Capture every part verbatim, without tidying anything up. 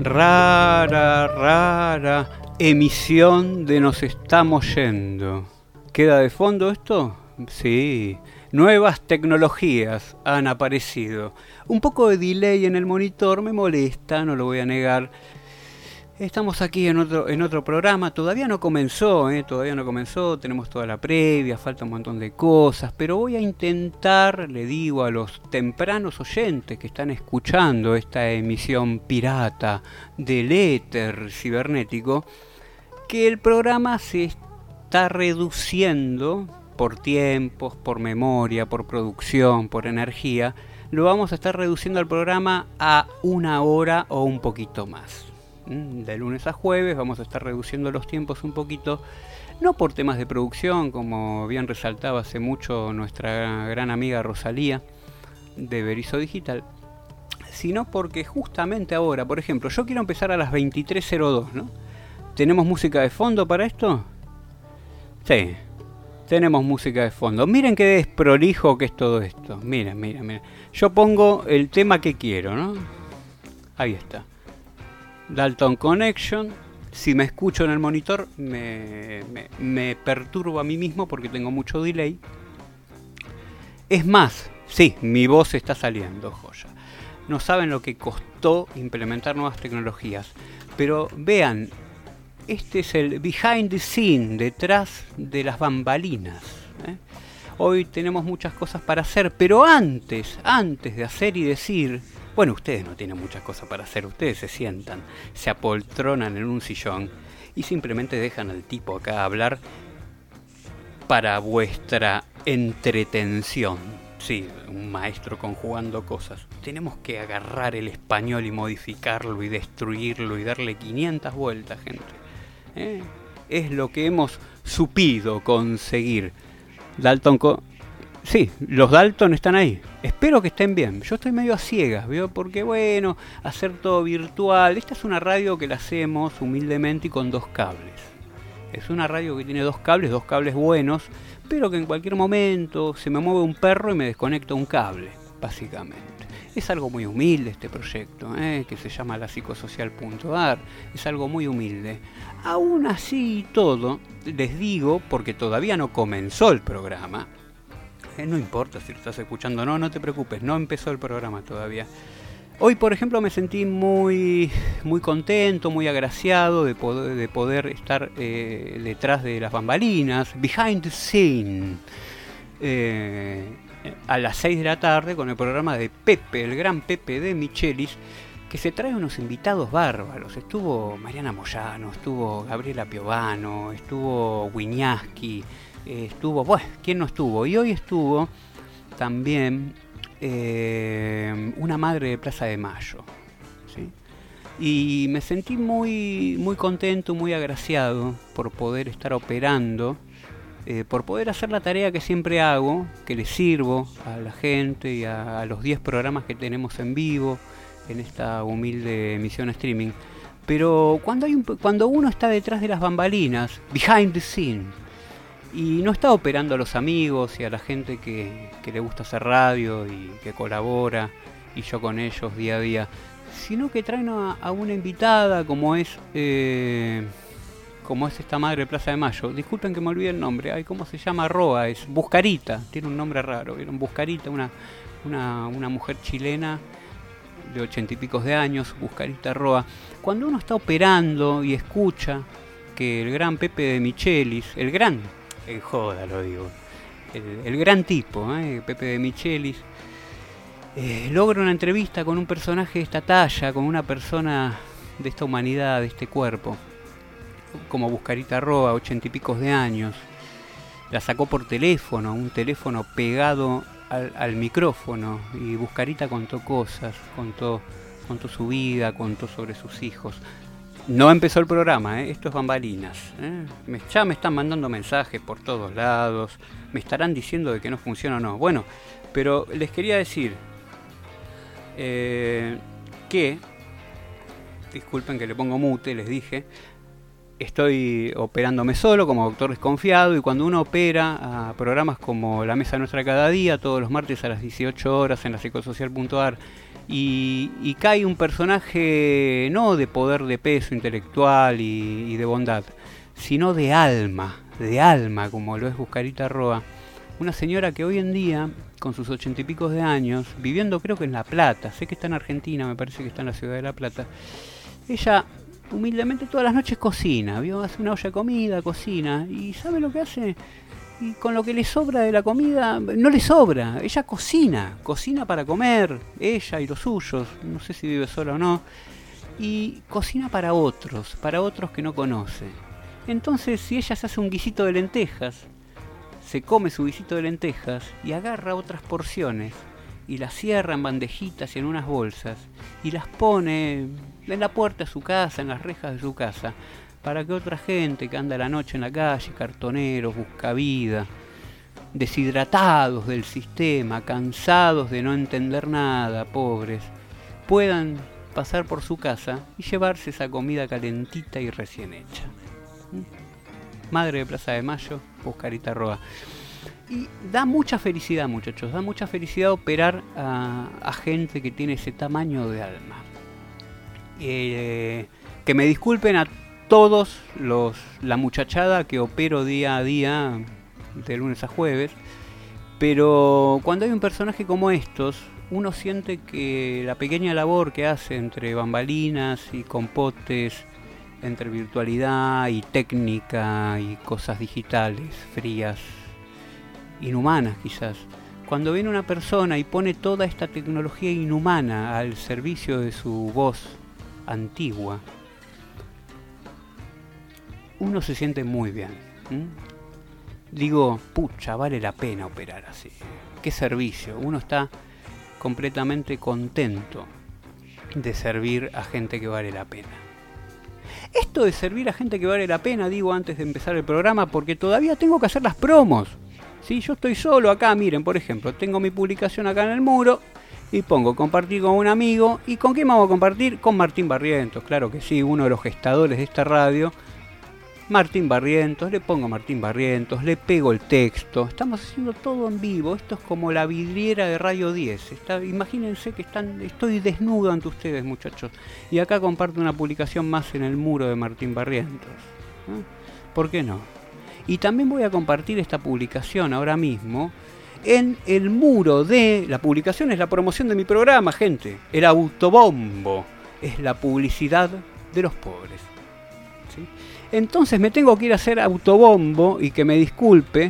Rara, rara emisión de Nos Estamos Yendo. ¿Queda de fondo esto? Sí. Nuevas tecnologías han aparecido. Un poco de delay en el monitor me molesta, no lo voy a negar. Estamos aquí en otro, en otro programa, todavía no comenzó, ¿eh? todavía no comenzó, tenemos toda la previa, falta un montón de cosas, pero voy a intentar, le digo a los tempranos oyentes que están escuchando esta emisión pirata del éter cibernético, que el programa se está reduciendo por tiempos, por memoria, por producción, por energía. Lo vamos a estar reduciendo al programa a una hora o un poquito más. De lunes a jueves vamos a estar reduciendo los tiempos un poquito, no por temas de producción, como bien resaltaba hace mucho nuestra gran amiga Rosalía de Berizo Digital, sino porque justamente ahora, por ejemplo, yo quiero empezar a las veintitrés cero dos, ¿no? ¿Tenemos música de fondo para esto? Sí, tenemos música de fondo. Miren qué desprolijo que es todo esto. Miren, miren, miren. Yo pongo el tema que quiero, ¿no? Ahí está. Dalton Connection. Si me escucho en el monitor me, me, me perturbo a mí mismo porque tengo mucho delay. Es más, sí, mi voz está saliendo, joya. No saben lo que costó implementar nuevas tecnologías. Pero vean, este es el behind the scene, detrás de las bambalinas, ¿eh? Hoy tenemos muchas cosas para hacer, pero antes, antes de hacer y decir... Bueno, ustedes no tienen muchas cosas para hacer, ustedes se sientan, se apoltronan en un sillón y simplemente dejan al tipo acá hablar para vuestra entretención. Sí, un maestro conjugando cosas. Tenemos que agarrar el español y modificarlo y destruirlo y darle quinientas vueltas, gente. ¿Eh? Es lo que hemos supido conseguir. Dalton... Co- Sí, los Dalton están ahí. Espero que estén bien. Yo estoy medio a ciegas, ¿veo? Porque bueno, hacer todo virtual. Esta es una radio que la hacemos humildemente y con dos cables. Es una radio que tiene dos cables, dos cables buenos, pero que en cualquier momento se me mueve un perro y me desconecta un cable, básicamente. Es algo muy humilde este proyecto, ¿eh? que se llama la psicosocial punto a r. Es algo muy humilde. Aún así y todo, les digo, porque todavía no comenzó el programa. Eh, no importa si lo estás escuchando o no, no te preocupes, no empezó el programa todavía. Hoy, por ejemplo, me sentí muy, muy contento, muy agraciado de poder, de poder estar eh, detrás de las bambalinas, behind the scene, eh, a las seis de la tarde con el programa de Pepe, el gran Pepe de Michelis, que se trae unos invitados bárbaros. Estuvo Mariana Moyano, estuvo Gabriela Piovano, estuvo Wiñaski, estuvo, bueno, ¿quién no estuvo? Y hoy estuvo también eh, una madre de Plaza de Mayo, ¿sí? Y me sentí muy, muy contento, muy agraciado por poder estar operando, eh, por poder hacer la tarea que siempre hago, que le sirvo a la gente y a, a los diez programas que tenemos en vivo en esta humilde emisión streaming. Pero cuando, hay un, cuando uno está detrás de las bambalinas, behind the scene, y no está operando a los amigos y a la gente que, que le gusta hacer radio y que colabora, y yo con ellos día a día, sino que traen a, a una invitada como es eh, como es esta madre de Plaza de Mayo. Disculpen que me olvidé el nombre. Ay, ¿cómo se llama? Roa, es Buscarita, tiene un nombre raro. ¿Vieron? Buscarita, una, una, una mujer chilena de ochenta y picos de años, Buscarita Roa. Cuando uno está operando y escucha que el gran Pepe de Michelis, el gran... en joda lo digo, el, el gran tipo, ¿eh? Pepe de Michelis, eh, logra una entrevista con un personaje de esta talla, con una persona de esta humanidad, de este cuerpo, como Buscarita Roa, ochenta y picos de años. La sacó por teléfono, un teléfono pegado al, al micrófono, y Buscarita contó cosas, contó, contó su vida, contó sobre sus hijos. No empezó el programa, ¿eh? Esto es bambalinas, ¿eh? Me, ya me están mandando mensajes por todos lados, me estarán diciendo de que no funciona o no. Bueno, pero les quería decir eh, que, disculpen que le pongo mute, les dije, estoy operándome solo como doctor desconfiado, y cuando uno opera a programas como La Mesa Nuestra Cada Día, todos los martes a las dieciocho horas en la psicosocial punto a r, Y, y cae un personaje no de poder de peso intelectual y, y de bondad, sino de alma, de alma, como lo es Buscarita Roa. Una señora que hoy en día, con sus ochenta y pico de años, viviendo creo que en La Plata, sé que está en Argentina, me parece que está en la ciudad de La Plata, ella humildemente todas las noches cocina, ¿vio? Hace una olla de comida, cocina, y ¿sabe lo que hace? Y con lo que le sobra de la comida, no le sobra, ella cocina, cocina para comer, ella y los suyos, no sé si vive sola o no, y cocina para otros, para otros que no conoce. Entonces, si ella se hace un guisito de lentejas, se come su guisito de lentejas y agarra otras porciones y las cierra en bandejitas y en unas bolsas y las pone en la puerta de su casa, en las rejas de su casa, para que otra gente que anda la noche en la calle, cartoneros, buscavida, deshidratados del sistema, cansados de no entender nada, pobres, puedan pasar por su casa y llevarse esa comida calentita y recién hecha. Madre de Plaza de Mayo, Buscarita Roa. Y da mucha felicidad, muchachos, da mucha felicidad operar a, a gente que tiene ese tamaño de alma. Eh, que me disculpen a todos los la muchachada que opero día a día, de lunes a jueves, pero cuando hay un personaje como estos, uno siente que la pequeña labor que hace entre bambalinas y compotes, entre virtualidad y técnica y cosas digitales, frías, inhumanas quizás. Cuando viene una persona y pone toda esta tecnología inhumana al servicio de su voz antigua, uno se siente muy bien. ¿Mm? Digo, pucha, vale la pena operar así. Qué servicio. Uno está completamente contento de servir a gente que vale la pena. Esto de servir a gente que vale la pena, digo antes de empezar el programa, porque todavía tengo que hacer las promos. ¿Sí? Yo estoy solo acá, miren, por ejemplo, tengo mi publicación acá en el muro y pongo compartir con un amigo. ¿Y con quién vamos a compartir? Con Martín Barrientos, claro que sí, uno de los gestadores de esta radio. Martín Barrientos, le pongo Martín Barrientos, le pego el texto, estamos haciendo todo en vivo, esto es como la vidriera de Radio diez, está, imagínense que están, estoy desnudo ante ustedes, muchachos, y acá comparto una publicación más en el muro de Martín Barrientos, ¿eh? ¿Por qué no? Y también voy a compartir esta publicación ahora mismo en el muro de, la publicación es la promoción de mi programa, gente, el autobombo, es la publicidad de los pobres, ¿sí? Entonces me tengo que ir a hacer autobombo y que me disculpe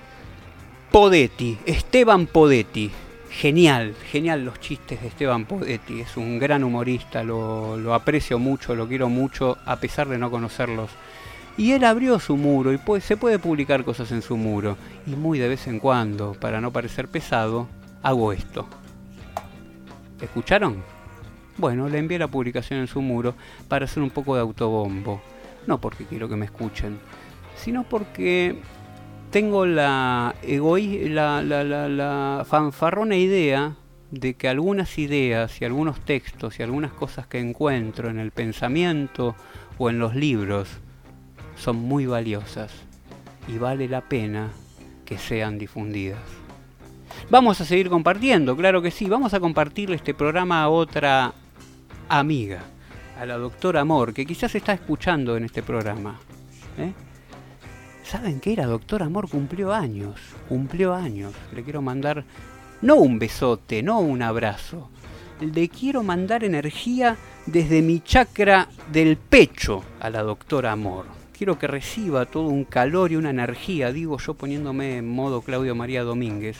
Podetti, Esteban Podetti. Genial, genial los chistes de Esteban Podetti. Es un gran humorista, lo, lo aprecio mucho, lo quiero mucho, a pesar de no conocerlos. Y él abrió su muro y pues, se puede publicar cosas en su muro. Y muy de vez en cuando, para no parecer pesado, hago esto. ¿Escucharon? Bueno, le envié la publicación en su muro para hacer un poco de autobombo. No porque quiero que me escuchen, sino porque tengo la, egoí- la, la, la, la fanfarrona idea de que algunas ideas y algunos textos y algunas cosas que encuentro en el pensamiento o en los libros son muy valiosas y vale la pena que sean difundidas. Vamos a seguir compartiendo, claro que sí, vamos a compartirle este programa a otra amiga, a la doctora Amor, que quizás está escuchando en este programa. ¿Eh? ¿Saben qué? La doctora Amor cumplió años, cumplió años. Le quiero mandar, no un besote, no un abrazo. Le quiero mandar energía desde mi chakra del pecho a la doctora Amor. Quiero que reciba todo un calor y una energía, digo yo poniéndome en modo Claudio María Domínguez.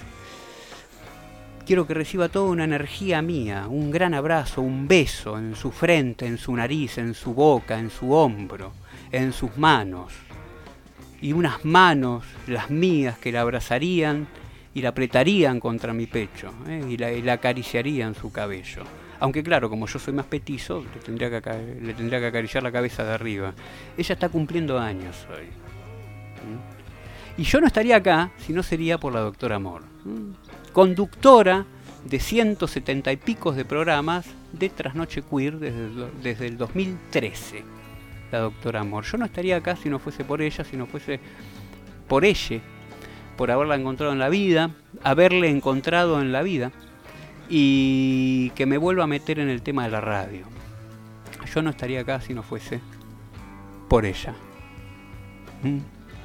Quiero que reciba toda una energía mía, un gran abrazo, un beso en su frente, en su nariz, en su boca, en su hombro, en sus manos. Y unas manos, las mías, que la abrazarían y la apretarían contra mi pecho, ¿eh? y, la, y la acariciarían su cabello. Aunque claro, como yo soy más petizo, le tendría que, le tendría que acariciar la cabeza de arriba. Ella está cumpliendo años hoy. ¿Mm? Y yo no estaría acá si no sería por la doctora Amor. ¿Mm? Conductora de ciento setenta y picos de programas de Trasnoche Queer desde, desde el dos mil trece, la doctora Amor. Yo no estaría acá si no fuese por ella, si no fuese por ella, por haberla encontrado en la vida, haberle encontrado en la vida. y que me vuelva a meter en el tema de la radio. Yo no estaría acá si no fuese por ella. ¿Mm?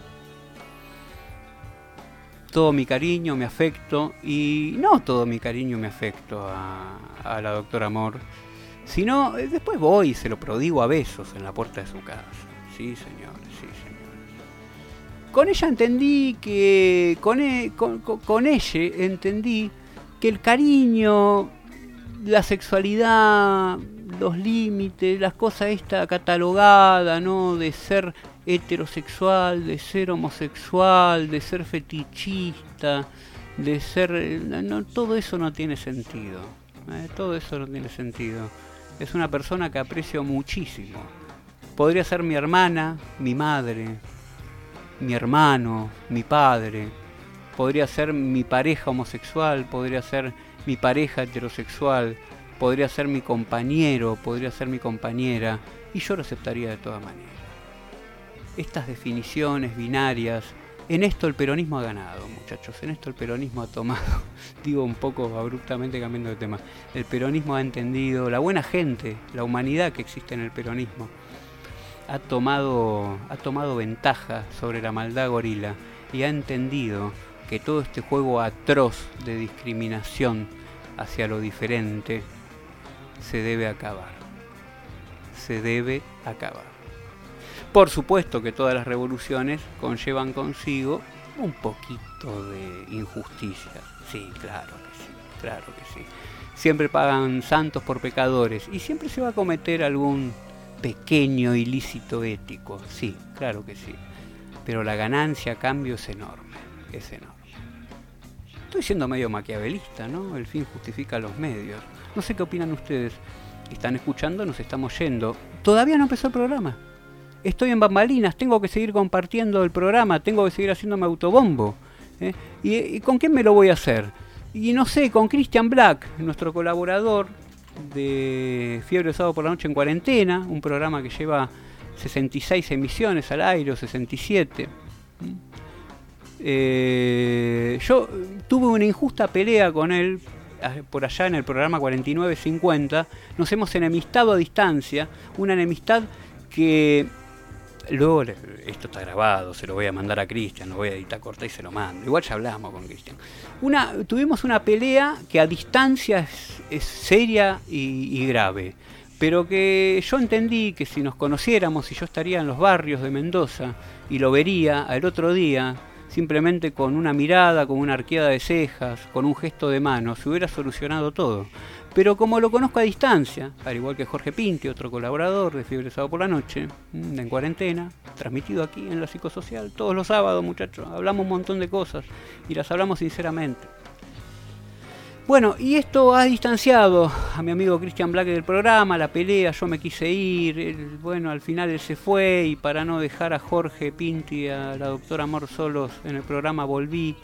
Todo mi cariño, mi afecto, y no todo mi cariño, mi afecto a, a la doctora Amor, sino después voy y se lo prodigo a besos en la puerta de su casa. Sí, señor, sí, señor. Con ella entendí que, con, e, con, con, con ella entendí que el cariño, la sexualidad, los límites, las cosas esta catalogada, ¿no? De ser heterosexual, de ser homosexual, de ser fetichista, de ser... No, todo eso no tiene sentido. ¿eh? Todo eso no tiene sentido. Es una persona que aprecio muchísimo. Podría ser mi hermana, mi madre, mi hermano, mi padre. Podría ser mi pareja homosexual, podría ser mi pareja heterosexual, podría ser mi compañero, podría ser mi compañera, y yo lo aceptaría de todas maneras. Estas definiciones binarias, en esto el peronismo ha ganado, muchachos, en esto el peronismo ha tomado, digo un poco abruptamente cambiando de tema, el peronismo ha entendido, la buena gente, la humanidad que existe en el peronismo, ha tomado, ha tomado ventaja sobre la maldad gorila y ha entendido que todo este juego atroz de discriminación hacia lo diferente se debe acabar. Se debe acabar. Por supuesto que todas las revoluciones conllevan consigo un poquito de injusticia. Sí, claro que sí, claro que sí. Siempre pagan santos por pecadores y siempre se va a cometer algún pequeño ilícito ético. Sí, claro que sí. Pero la ganancia a cambio es enorme, es enorme. Estoy siendo medio maquiavelista, ¿no? El fin justifica los medios. No sé qué opinan ustedes. Están escuchando, nos estamos yendo. Todavía no empezó el programa. Estoy en bambalinas, tengo que seguir compartiendo el programa, tengo que seguir haciéndome autobombo. ¿eh? ¿Y, ¿Y con quién me lo voy a hacer? Y no sé, con Christian Black, nuestro colaborador de Fiebre de Sábado por la Noche en Cuarentena, un programa que lleva sesenta y seis emisiones al aire, o sesenta y siete. Eh, yo tuve una injusta pelea con él por allá en el programa cuarenta y nueve cincuenta. Nos hemos enemistado a distancia, una enemistad que luego, esto está grabado, se lo voy a mandar a Cristian, lo voy a editar corta y se lo mando. Igual ya hablamos con Cristian. Una, tuvimos una pelea que a distancia es, es seria y, y grave, pero que yo entendí que si nos conociéramos, si yo estaría en los barrios de Mendoza y lo vería al otro día, simplemente con una mirada, con una arqueada de cejas, con un gesto de mano, se hubiera solucionado todo. Pero como lo conozco a distancia, al igual que Jorge Pinti, otro colaborador de Fiebre de Sábado por la Noche, en Cuarentena, transmitido aquí en la Psicosocial, todos los sábados, muchachos, hablamos un montón de cosas y las hablamos sinceramente. Bueno, y esto ha distanciado a mi amigo Christian Black del programa, la pelea, yo me quise ir, él, bueno, al final él se fue y para no dejar a Jorge Pinti, a la doctora Amor solos en el programa volví.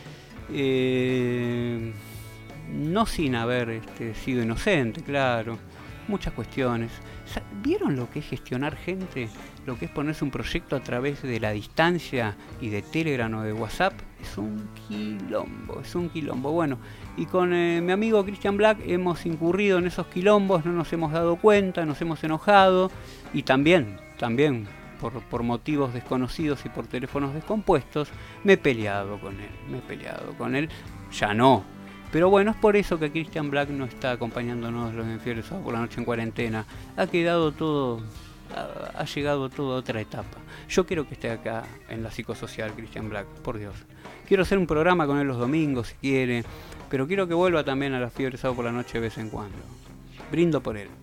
Eh... No sin haber este, sido inocente, claro. Muchas cuestiones. ¿Vieron lo que es gestionar gente? Lo que es ponerse un proyecto a través de la distancia y de Telegram o de WhatsApp. Es un quilombo, es un quilombo. Bueno, y con eh, mi amigo Christian Black hemos incurrido en esos quilombos, no nos hemos dado cuenta, nos hemos enojado. Y también, también, por, por motivos desconocidos y por teléfonos descompuestos, me he peleado con él. Me he peleado con él. Ya no. Pero bueno, es por eso que Christian Black no está acompañándonos los Fiebre de Sábado por la Noche en Cuarentena. Ha quedado todo, ha, ha llegado todo a otra etapa. Yo quiero que esté acá en la Psicosocial, Christian Black, por Dios. Quiero hacer un programa con él los domingos si quiere, pero quiero que vuelva también a la Fiebre de Sábado por la Noche de vez en cuando. Brindo por él.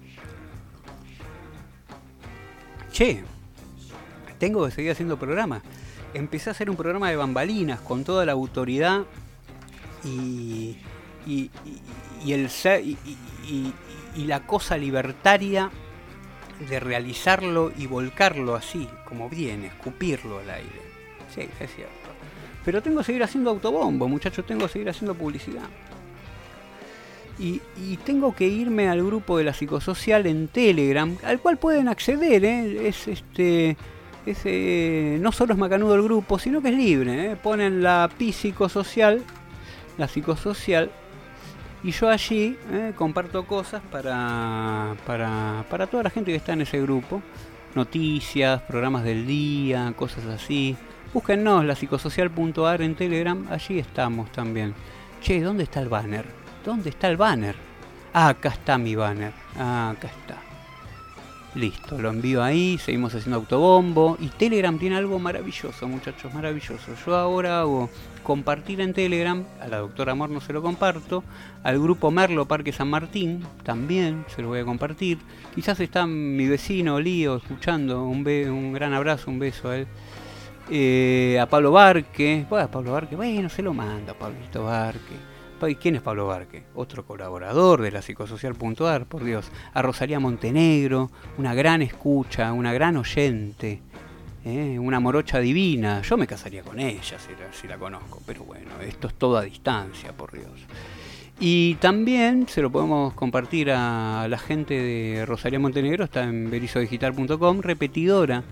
Che, tengo que seguir haciendo programa. Empecé a hacer un programa de bambalinas con toda la autoridad y... Y, y, y, el ser, y, y, y la cosa libertaria de realizarlo y volcarlo así, como viene, escupirlo al aire. Sí, es cierto. Pero tengo que seguir haciendo autobombo, muchachos, tengo que seguir haciendo publicidad. Y, y tengo que irme al grupo de la Psicosocial en Telegram, al cual pueden acceder, ¿eh? Es este... Es, eh, no solo es macanudo el grupo, sino que es libre, ¿eh? Ponen la Pi Psicosocial, la Psicosocial, Y yo allí eh, comparto cosas para, para, para toda la gente que está en ese grupo. Noticias, programas del día, cosas así. Búsquennos, la psicosocial punto a r en Telegram, allí estamos también. Che, ¿dónde está el banner? ¿Dónde está el banner? Ah, acá está mi banner. Ah, acá está. Listo, lo envío ahí, seguimos haciendo autobombo. Y Telegram tiene algo maravilloso, muchachos, maravilloso. Yo ahora hago compartir en Telegram, a la doctora Amor no se lo comparto, al grupo Merlo Parque San Martín también se lo voy a compartir. Quizás está mi vecino Lío escuchando, un, be un gran abrazo, un beso a él. Eh, a Pablo Barque, bueno, a Pablo Barque, bueno, se lo manda a Pablito Barque. ¿Quién es Pablo Barque? Otro colaborador de la psicosocial punto a r, por Dios. A Rosalía Montenegro, una gran escucha, una gran oyente, ¿eh? Una morocha divina. Yo me casaría con ella si la, si la conozco, pero bueno, esto es todo a distancia, por Dios. Y también se lo podemos compartir a la gente de Rosalía Montenegro, está en berizo digital punto com, repetidora.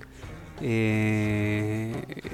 Eh...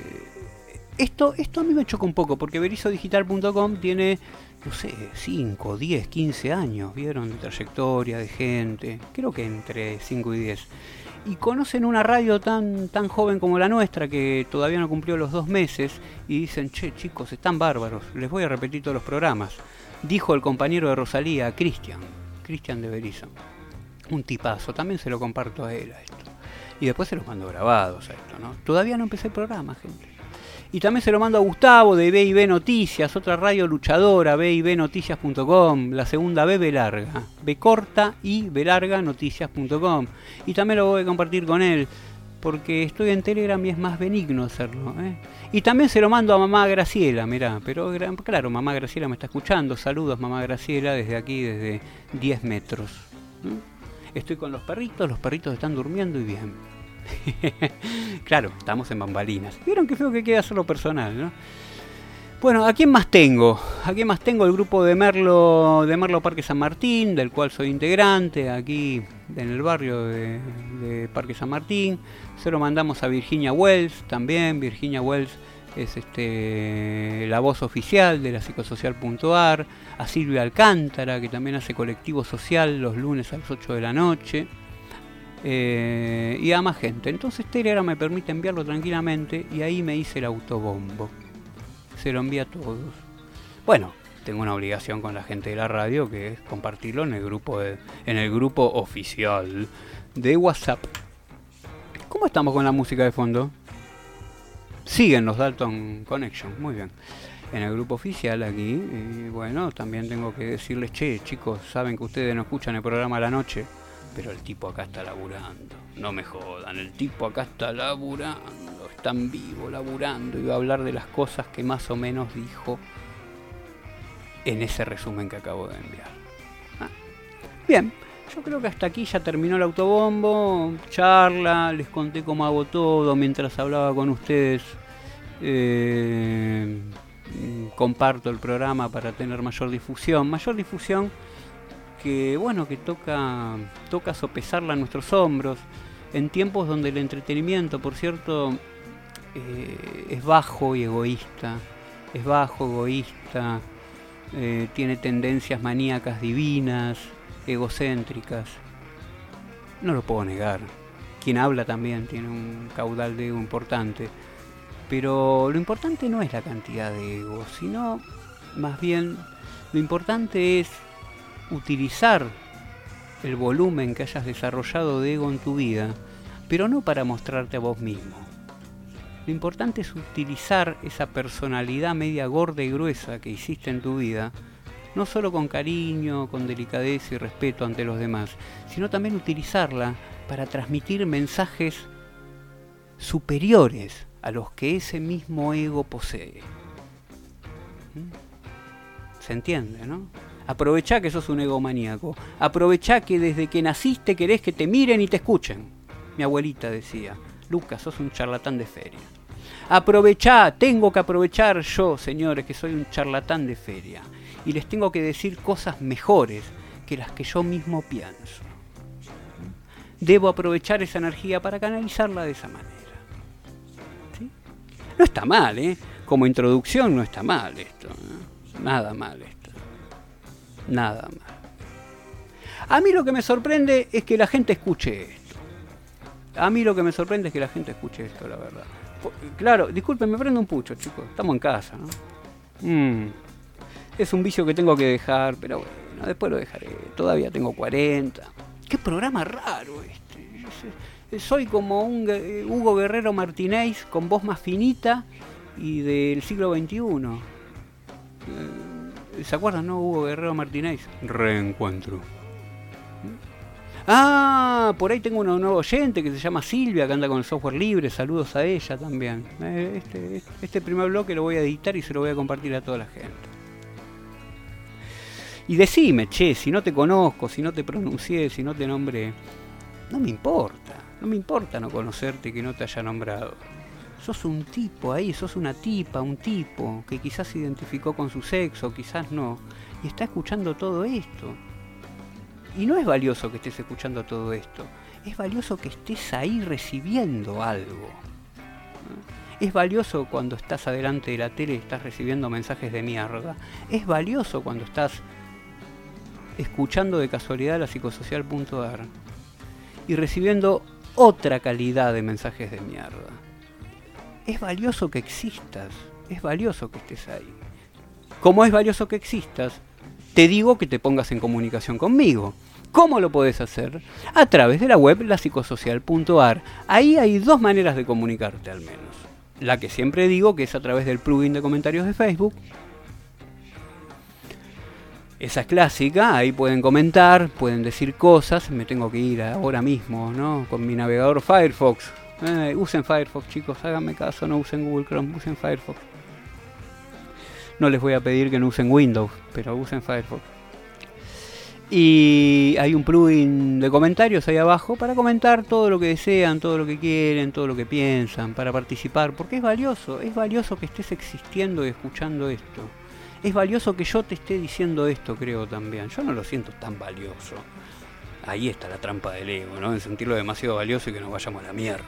Esto, esto a mí me choca un poco, porque berizo digital punto com tiene, no sé, cinco, diez, quince años, ¿vieron? De trayectoria, de gente, creo que entre cinco y diez. Y conocen una radio tan, tan joven como la nuestra, que todavía no cumplió los dos meses, y dicen, che, chicos, están bárbaros, les voy a repetir todos los programas. Dijo el compañero de Rosalía, Cristian, Cristian de Berizo. Un tipazo, también se lo comparto a él a esto. Y después se los mando grabados a esto, ¿no? Todavía no empecé el programa, gente. Y también se lo mando a Gustavo de B y B Noticias, otra radio luchadora, B y B noticias punto com, la segunda B, B larga, B corta y B larga noticias punto com. Y también lo voy a compartir con él, porque estoy en Telegram y es más benigno hacerlo, ¿eh? Y también se lo mando a mamá Graciela, mirá, pero claro, mamá Graciela me está escuchando, saludos mamá Graciela desde aquí, desde diez metros. ¿Mm? Estoy con los perritos, los perritos están durmiendo y bien. Claro, estamos en bambalinas. Vieron qué feo que queda hacerlo personal, ¿no? Bueno, ¿a quién más tengo? ¿A quién más tengo? El grupo de Merlo, de Merlo Parque San Martín, del cual soy integrante, aquí en el barrio de, de Parque San Martín. Se lo mandamos a Virginia Wells también. Virginia Wells es este, la voz oficial de la psicosocial punto a r. A Silvia Alcántara, que también hace colectivo social los lunes a las ocho de la noche. Eh, y a más gente. Entonces Telegram me permite enviarlo tranquilamente y ahí me hice el autobombo. Se lo envía a todos. Bueno, tengo una obligación con la gente de la radio, que es compartirlo en el grupo de, en el grupo oficial de WhatsApp. ¿Cómo estamos con la música de fondo? Siguen los Dalton Connection, muy bien. En el grupo oficial aquí, y bueno, también tengo que decirles, che, chicos, saben que ustedes no escuchan el programa a la noche, pero el tipo acá está laburando. No me jodan, el tipo acá está laburando. Está en vivo, laburando. Y va a hablar de las cosas que más o menos dijo en ese resumen que acabo de enviar. Ah. Bien, yo creo que hasta aquí ya terminó el autobombo. Charla, les conté cómo hago todo mientras hablaba con ustedes. Eh, comparto el programa para tener mayor difusión. Mayor difusión que bueno, que toca, toca sopesarla a nuestros hombros, en tiempos donde el entretenimiento, por cierto, eh, es bajo y egoísta, es bajo, egoísta, eh, tiene tendencias maníacas divinas, egocéntricas. No lo puedo negar. Quien habla también tiene un caudal de ego importante, pero lo importante no es la cantidad de ego, sino más bien lo importante es utilizar el volumen que hayas desarrollado de ego en tu vida, pero no para mostrarte a vos mismo. Lo importante es utilizar esa personalidad media gorda y gruesa que hiciste en tu vida, no solo con cariño, con delicadeza y respeto ante los demás, sino también utilizarla para transmitir mensajes superiores a los que ese mismo ego posee. ¿Mm? ¿Se entiende, no? Aprovechá que sos un egomaníaco. Aprovechá que desde que naciste querés que te miren y te escuchen. Mi abuelita decía, Lucas, sos un charlatán de feria. Aprovechá, tengo que aprovechar yo, señores, que soy un charlatán de feria. Y les tengo que decir cosas mejores que las que yo mismo pienso. Debo aprovechar esa energía para canalizarla de esa manera. ¿Sí? No está mal, ¿eh? Como introducción no está mal esto, ¿eh? Nada mal esto. Nada más. A mí lo que me sorprende es que la gente escuche esto. A mí lo que me sorprende es que la gente escuche esto, la verdad. Claro, disculpen, me prendo un pucho, chicos. Estamos en casa, ¿no? Mm. Es un vicio que tengo que dejar, pero bueno, después lo dejaré. Todavía tengo cuarenta. Qué programa raro este. Soy como un Hugo Guerrero Martínez con voz más finita y del siglo veintiuno. ¿Se acuerdan, no? Hugo Guerrero Martínez. Reencuentro. Ah, por ahí tengo una nueva oyente que se llama Silvia, que anda con el software libre. Saludos a ella también. Este, este primer bloque lo voy a editar y se lo voy a compartir a toda la gente. Y decime, che, si no te conozco, si no te pronuncié, si no te nombré, no me importa. No me importa no conocerte y que no te haya nombrado. Sos un tipo ahí, sos una tipa, un tipo que quizás se identificó con su sexo, quizás no, y está escuchando todo esto. Y no es valioso que estés escuchando todo esto, es valioso que estés ahí recibiendo algo. Es valioso cuando estás adelante de la tele y estás recibiendo mensajes de mierda. Es valioso cuando estás escuchando de casualidad la psicosocial punto a r y recibiendo otra calidad de mensajes de mierda. Es valioso que existas, es valioso que estés ahí. Como es valioso que existas, te digo que te pongas en comunicación conmigo. ¿Cómo lo podés hacer? A través de la web la psicosocial punto a r. Ahí hay dos maneras de comunicarte al menos. La que siempre digo, que es a través del plugin de comentarios de Facebook. Esa es clásica, ahí pueden comentar, pueden decir cosas. Me tengo que ir ahora mismo, ¿no? Con mi navegador Firefox. Eh, usen Firefox, chicos, háganme caso, no usen Google Chrome, usen Firefox. No les voy a pedir que no usen Windows, pero usen Firefox. Y hay un plugin de comentarios ahí abajo para comentar todo lo que desean, todo lo que quieren, todo lo que piensan, para participar, porque es valioso, es valioso que estés existiendo y escuchando esto. Es valioso que yo te esté diciendo esto, creo también. Yo no lo siento tan valioso. Ahí está la trampa del ego, ¿no? En sentirlo demasiado valioso y que nos vayamos a la mierda.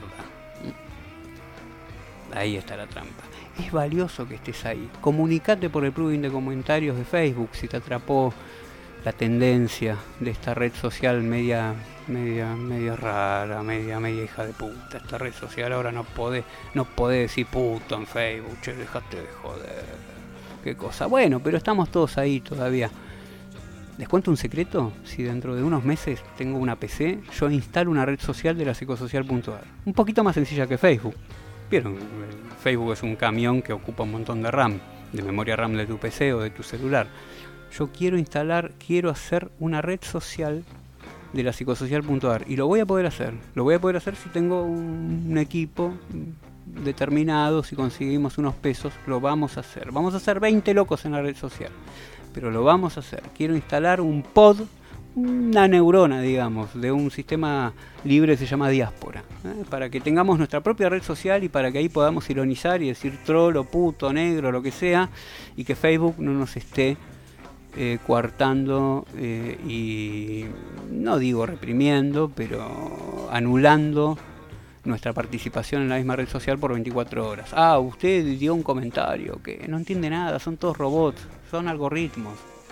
Ahí está la trampa. Es valioso que estés ahí. Comunicate por el plugin de comentarios de Facebook si te atrapó la tendencia de esta red social media, media, media rara, media, media hija de puta. Esta red social ahora no podés, no podés decir puto en Facebook, che, dejate de joder. Qué cosa. Bueno, pero estamos todos ahí todavía. ¿Les cuento un secreto? Si dentro de unos meses tengo una P C, yo instalo una red social de la psicosocial punto a r. Un poquito más sencilla que Facebook. ¿Vieron? Facebook es un camión que ocupa un montón de RAM, de memoria RAM de tu P C o de tu celular. Yo quiero instalar, quiero hacer una red social de la psicosocial punto a r. Y lo voy a poder hacer. Lo voy a poder hacer si tengo un, un equipo determinado, si conseguimos unos pesos, lo vamos a hacer. Vamos a hacer veinte locos en la red social. Pero lo vamos a hacer. Quiero instalar un pod, una neurona, digamos, de un sistema libre que se llama Diáspora, ¿eh? Para que tengamos nuestra propia red social y para que ahí podamos ironizar y decir trolo, puto, negro, lo que sea, y que Facebook no nos esté eh, coartando eh, y, no digo reprimiendo, pero anulando nuestra participación en la misma red social por veinticuatro horas. Ah, usted dio un comentario que no entiende nada, son todos robots, son algoritmos.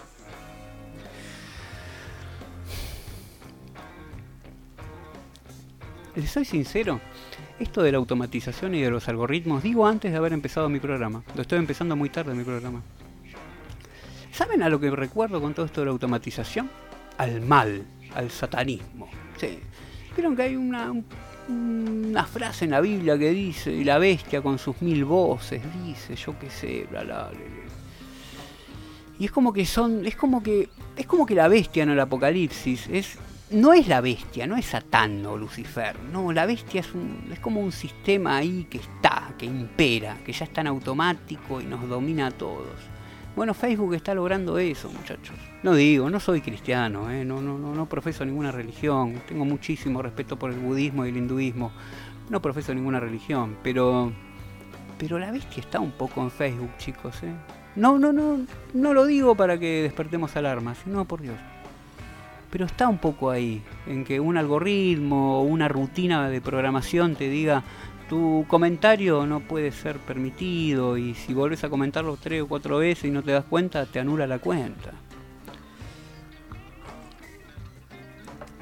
Les soy sincero, esto de la automatización y de los algoritmos, digo antes de haber empezado mi programa. Lo estoy empezando muy tarde mi programa. ¿Saben a lo que recuerdo con todo esto de la automatización? Al mal, al satanismo. Sí. Vieron que hay una, una frase en la Biblia que dice, y la bestia con sus mil voces dice, yo qué sé, bla, bla, bla. Y es como que son, es como que, es como que la bestia en el Apocalipsis es, no es la bestia, no es Satán o Lucifer, no, la bestia es un, es como un sistema ahí que está, que impera, que ya está en automático y nos domina a todos. Bueno, Facebook está logrando eso, muchachos. No digo, no soy cristiano, ¿eh? no, no, no, no profeso ninguna religión, tengo muchísimo respeto por el budismo y el hinduismo, no profeso ninguna religión, pero, pero la bestia está un poco en Facebook, chicos, ¿eh? No, no, no, no lo digo para que despertemos alarmas, no, por Dios. Pero está un poco ahí, en que un algoritmo o una rutina de programación te diga tu comentario no puede ser permitido y si volvés a comentarlo tres o cuatro veces y no te das cuenta, te anula la cuenta.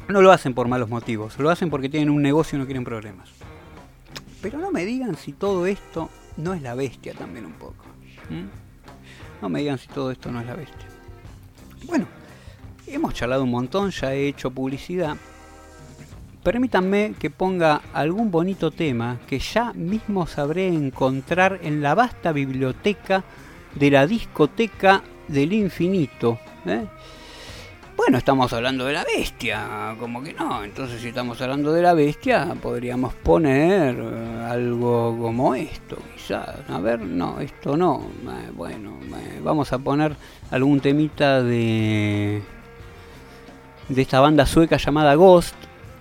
no lo hacen por malos motivos, lo hacen porque tienen un negocio y no quieren problemas. Pero no me digan si todo esto no es la bestia también un poco. ¿Mm? No me digan si todo esto no es la bestia. Bueno, hemos charlado un montón, ya he hecho publicidad. Permítanme que ponga algún bonito tema que ya mismo sabré encontrar en la vasta biblioteca de la discoteca del infinito. ¿eh? Bueno, estamos hablando de la bestia, como que no. Entonces, si estamos hablando de la bestia, podríamos poner eh, algo como esto, quizás. A ver, no, esto no. Eh, bueno, eh, vamos a poner algún temita de de esta banda sueca llamada Ghost.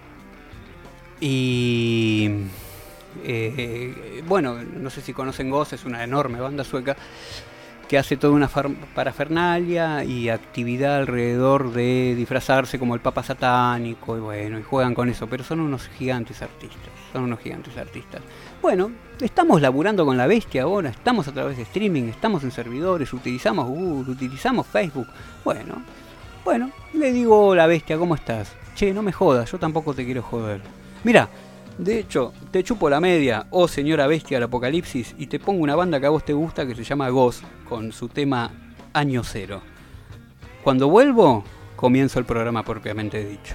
Y eh, bueno, no sé si conocen Ghost, es una enorme banda sueca que hace toda una parafernalia y actividad alrededor de disfrazarse como el Papa Satánico, y bueno, y juegan con eso, pero son unos gigantes artistas, son unos gigantes artistas. Bueno, estamos laburando con la bestia ahora, estamos a través de streaming, estamos en servidores, utilizamos Google, utilizamos Facebook. Bueno, bueno, le digo a la bestia, ¿cómo estás? Che, no me jodas, yo tampoco te quiero joder. Mira, de hecho, te chupo la media, oh señora bestia del apocalipsis, y te pongo una banda que a vos te gusta que se llama Ghost, con su tema Año Cero. Cuando vuelvo, comienzo el programa propiamente dicho.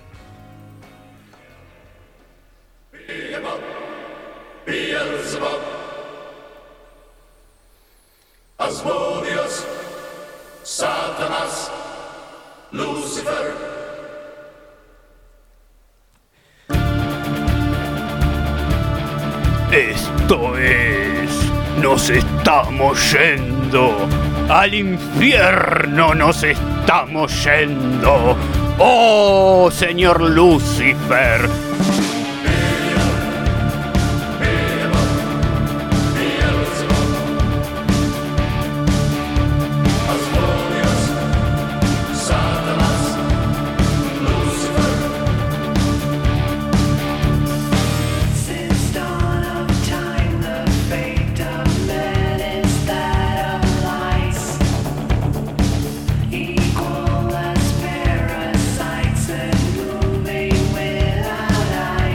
Beelzebub, Asmodeus, Satanás, Lucifer. Esto es... Nos estamos yendo. Al infierno nos estamos yendo. ¡Oh, señor Lucifer! Equal as parasites and moving without eyes.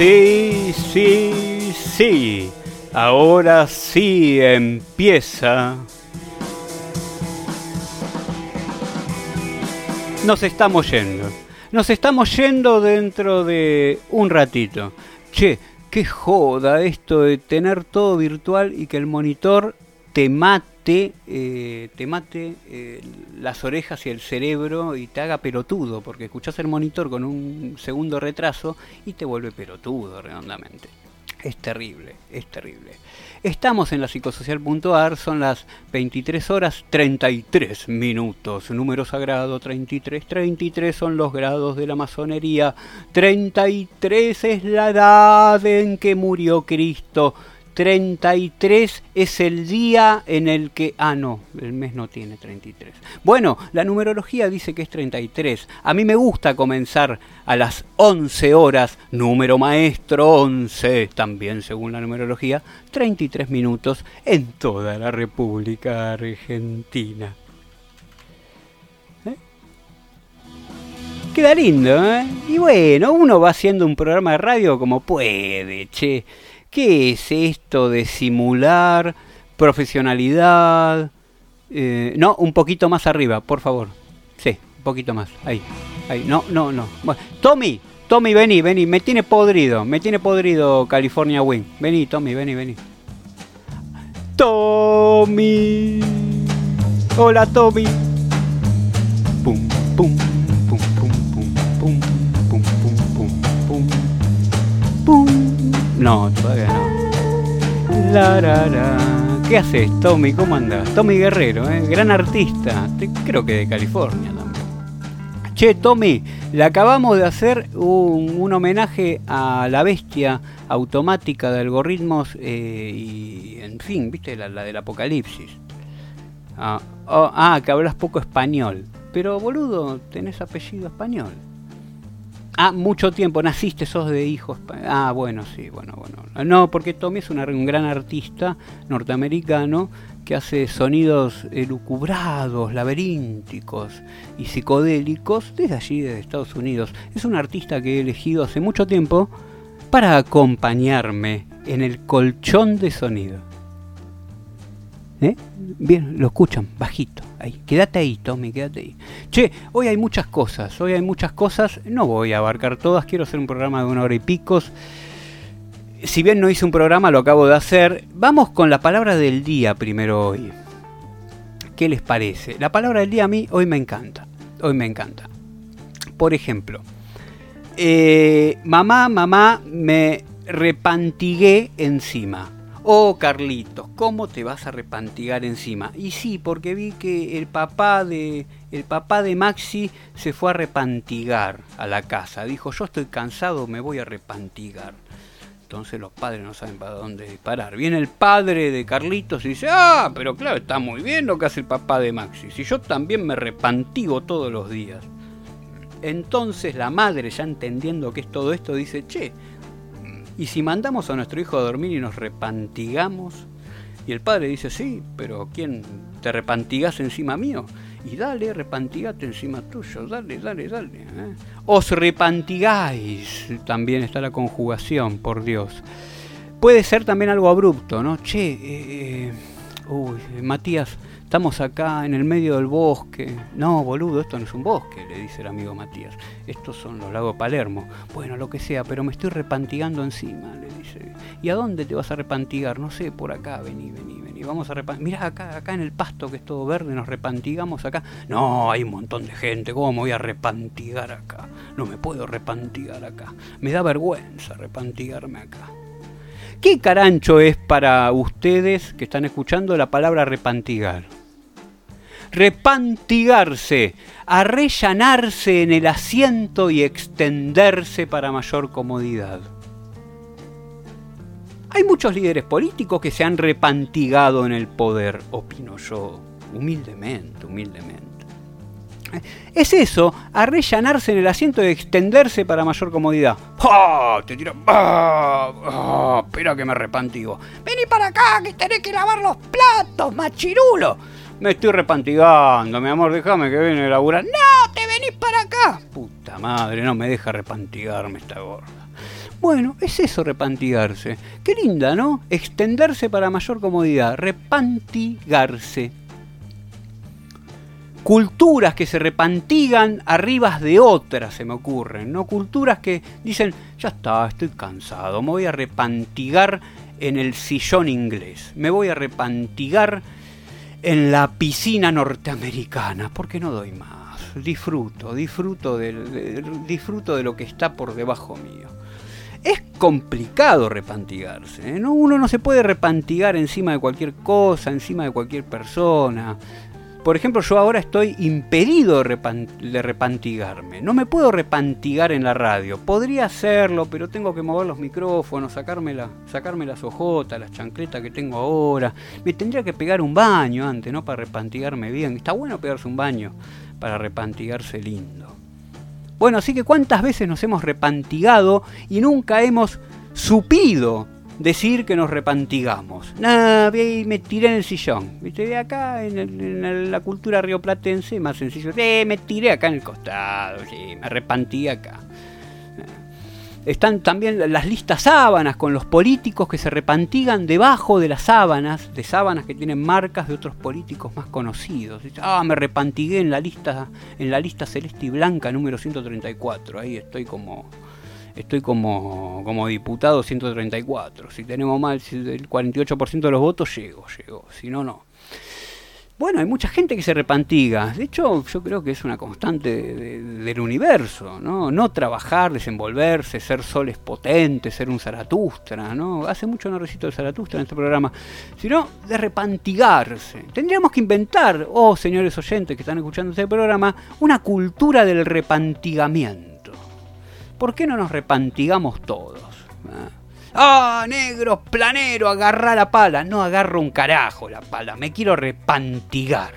Sí, sí, sí. Ahora sí empieza. Nos estamos yendo. Nos estamos yendo dentro de un ratito. Che, qué joda esto de tener todo virtual y que el monitor te mate, eh, te mate eh, las orejas y el cerebro y te haga pelotudo, porque escuchás el monitor con un segundo retraso y te vuelve pelotudo redondamente. Es terrible, es terrible. Estamos en la psicosocial punto a r, son las veintitrés horas treinta y tres minutos, número sagrado treinta y tres, treinta y tres son los grados de la masonería, treinta y tres es la edad en que murió Cristo, treinta y tres es el día en el que... Ah, no, el mes no tiene treinta y tres. Bueno, la numerología dice que es treinta y tres. A mí me gusta comenzar a las once horas, número maestro once, también según la numerología, treinta y tres minutos en toda la República Argentina. ¿Eh? Queda lindo, ¿eh? Y bueno, uno va haciendo un programa de radio como puede, che. ¿Qué es esto de simular profesionalidad? Eh, no, un poquito más arriba, por favor. Sí, un poquito más. Ahí, ahí. No, no, no. Bueno, Tommy, Tommy, vení, vení. Me tiene podrido, me tiene podrido California Wing. Vení, Tommy, vení, vení. Tommy. Hola, Tommy. Pum, pum, pum, pum, pum, pum, pum, pum, pum, pum, pum. No, todavía no. La, la, la. ¿Qué haces, Tommy? ¿Cómo andás? Tommy Guerrero, ¿eh? Gran artista. Creo que de California también. Che, Tommy, le acabamos de hacer un, un homenaje a la bestia automática de algoritmos eh, y, en fin, ¿viste? La, la del apocalipsis. Ah, oh, ah, que hablas poco español. Pero, boludo, tenés apellido español. Ah, mucho tiempo, naciste, sos de hijos. Ah, bueno, sí, bueno, bueno. No, porque Tommy es una, un gran artista norteamericano que hace sonidos elucubrados, laberínticos y psicodélicos desde allí, desde Estados Unidos. Es un artista que he elegido hace mucho tiempo para acompañarme en el colchón de sonido. ¿Eh? Bien, lo escuchan, bajito. Ahí, quédate ahí, Tommy, quédate ahí. Che, hoy hay muchas cosas, hoy hay muchas cosas. No voy a abarcar todas, quiero hacer un programa de una hora y picos. Si bien no hice un programa, lo acabo de hacer. Vamos con la palabra del día primero hoy. ¿Qué les parece? La palabra del día a mí hoy me encanta. Hoy me encanta. Por ejemplo, eh, mamá, mamá, me repantigué encima. Oh, Carlitos, ¿cómo te vas a repantigar encima? Y sí, porque vi que el papá de el papá de Maxi se fue a repantigar a la casa. Dijo, yo estoy cansado, me voy a repantigar. Entonces los padres no saben para dónde disparar. Viene el padre de Carlitos y dice, ah, pero claro, está muy bien lo que hace el papá de Maxi. Si yo también me repantigo todos los días. Entonces la madre, ya entendiendo qué es todo esto, dice, che, ¿y si mandamos a nuestro hijo a dormir y nos repantigamos? Y el padre dice, sí, pero ¿quién te repantigas encima mío? Y dale, repantigate encima tuyo, dale, dale, dale. ¿eh? Os repantigáis, también está la conjugación, por Dios. Puede ser también algo abrupto, ¿no? Che, eh, uy, Matías, estamos acá en el medio del bosque. No, boludo, esto no es un bosque, le dice el amigo Matías. Estos son los lagos Palermo. Bueno, lo que sea, pero me estoy repantigando encima, le dice. ¿Y a dónde te vas a repantigar? No sé, por acá, vení, vení, vení. Vamos a repantigar. Mirá acá, acá en el pasto que es todo verde, nos repantigamos acá. No, hay un montón de gente, ¿cómo me voy a repantigar acá? No me puedo repantigar acá. Me da vergüenza repantigarme acá. ¿Qué carancho es para ustedes que están escuchando la palabra repantigar? Repantigarse, arrellanarse en el asiento y extenderse para mayor comodidad. Hay muchos líderes políticos que se han repantigado en el poder, opino yo, humildemente, humildemente. Es eso, arrellanarse en el asiento y extenderse para mayor comodidad. ¡Oh! Te tiro. ¡Oh! ¡Oh! Espera que me repantigo. Vení para acá que tenés que lavar los platos, machirulo. Me estoy repantigando, mi amor, déjame que viene a laburar. ¡No! ¡Te venís para acá! Puta madre, no me deja repantigarme esta gorda. Bueno, es eso repantigarse. Qué linda, ¿no? Extenderse para mayor comodidad. Repantigarse. Culturas que se repantigan arriba de otras, se me ocurren, ¿no? Culturas que dicen, ya está, estoy cansado, me voy a repantigar en el sillón inglés, me voy a repantigar en la piscina norteamericana, porque no doy más, disfruto, disfruto de, de, disfruto de lo que está por debajo mío. Es complicado repantigarse, ¿eh? ¿No? Uno no se puede repantigar encima de cualquier cosa, encima de cualquier persona. Por ejemplo, yo ahora estoy impedido de, repan- de repantigarme. No me puedo repantigar en la radio. Podría hacerlo, pero tengo que mover los micrófonos, sacarme, la, sacarme las ojotas, las chancletas que tengo ahora. Me tendría que pegar un baño antes, ¿no? Para repantigarme bien. Está bueno pegarse un baño para repantigarse lindo. Bueno, así que ¿cuántas veces nos hemos repantigado y nunca hemos supido decir que nos repantigamos? Nah, me tiré en el sillón. ¿Viste? Acá en, el, en la cultura rioplatense más sencillo. Eh, me tiré acá en el costado, sí, me repantigué acá. Están también las listas sábanas con los políticos que se repantigan debajo de las sábanas, de sábanas que tienen marcas de otros políticos más conocidos. Ah, me repantigué en la lista, en la lista celeste y blanca número ciento treinta y cuatro. Ahí estoy como Estoy como, como diputado ciento treinta y cuatro. Si tenemos más del cuarenta y ocho por ciento de los votos, llego, llego. Si no, no. Bueno, hay mucha gente que se repantiga. De hecho, yo creo que es una constante de, de, del universo, ¿no? No trabajar, desenvolverse, ser soles potentes, ser un Zaratustra, ¿no? Hace mucho no recito el Zaratustra en este programa. Sino de repantigarse. Tendríamos que inventar, oh señores oyentes que están escuchando este programa, una cultura del repantigamiento. ¿Por qué no nos repantigamos todos? ¡Ah, negro, planero, agarrá la pala! No agarro un carajo la pala, me quiero repantigar.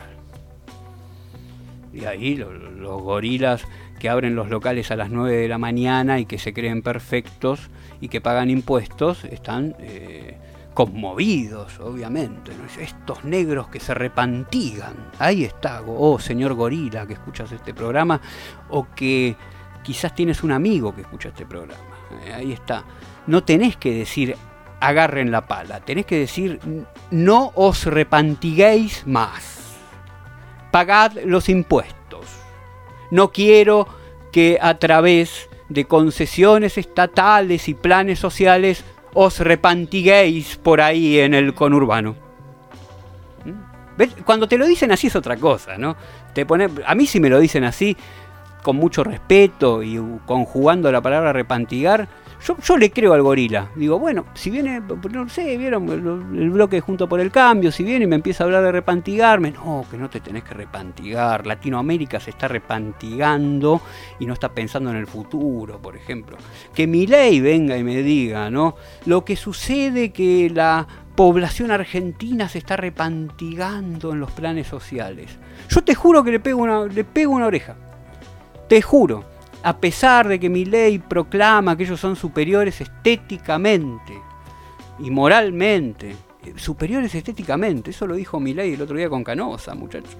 Y ahí los, los gorilas que abren los locales a las nueve de la mañana y que se creen perfectos y que pagan impuestos, están eh, conmovidos, obviamente, ¿no? Estos negros que se repantigan. Ahí está, oh señor gorila que escuchas este programa, o que quizás tienes un amigo que escucha este programa. Eh, ahí está. No tenés que decir agarren la pala, tenés que decir no os repantiguéis más. Pagad los impuestos. No quiero que a través de concesiones estatales y planes sociales os repantiguéis por ahí en el conurbano. ¿Ves? Cuando te lo dicen así es otra cosa, ¿no? Te pone, a mí si me lo dicen así, con mucho respeto y conjugando la palabra repantigar, Yo, yo le creo al gorila. Digo, bueno, si viene, no sé, vieron el bloque Junto por el Cambio, si viene y me empieza a hablar de repantigarme, no, que no te tenés que repantigar. Latinoamérica se está repantigando y no está pensando en el futuro, por ejemplo. Que Milei venga y me diga, ¿no? Lo que sucede que la población argentina se está repantigando en los planes sociales. Yo te juro que le pego una, le pego una oreja. Te juro. A pesar de que Milei proclama que ellos son superiores estéticamente y moralmente, superiores estéticamente, eso lo dijo Milei el otro día con Canosa, muchachos.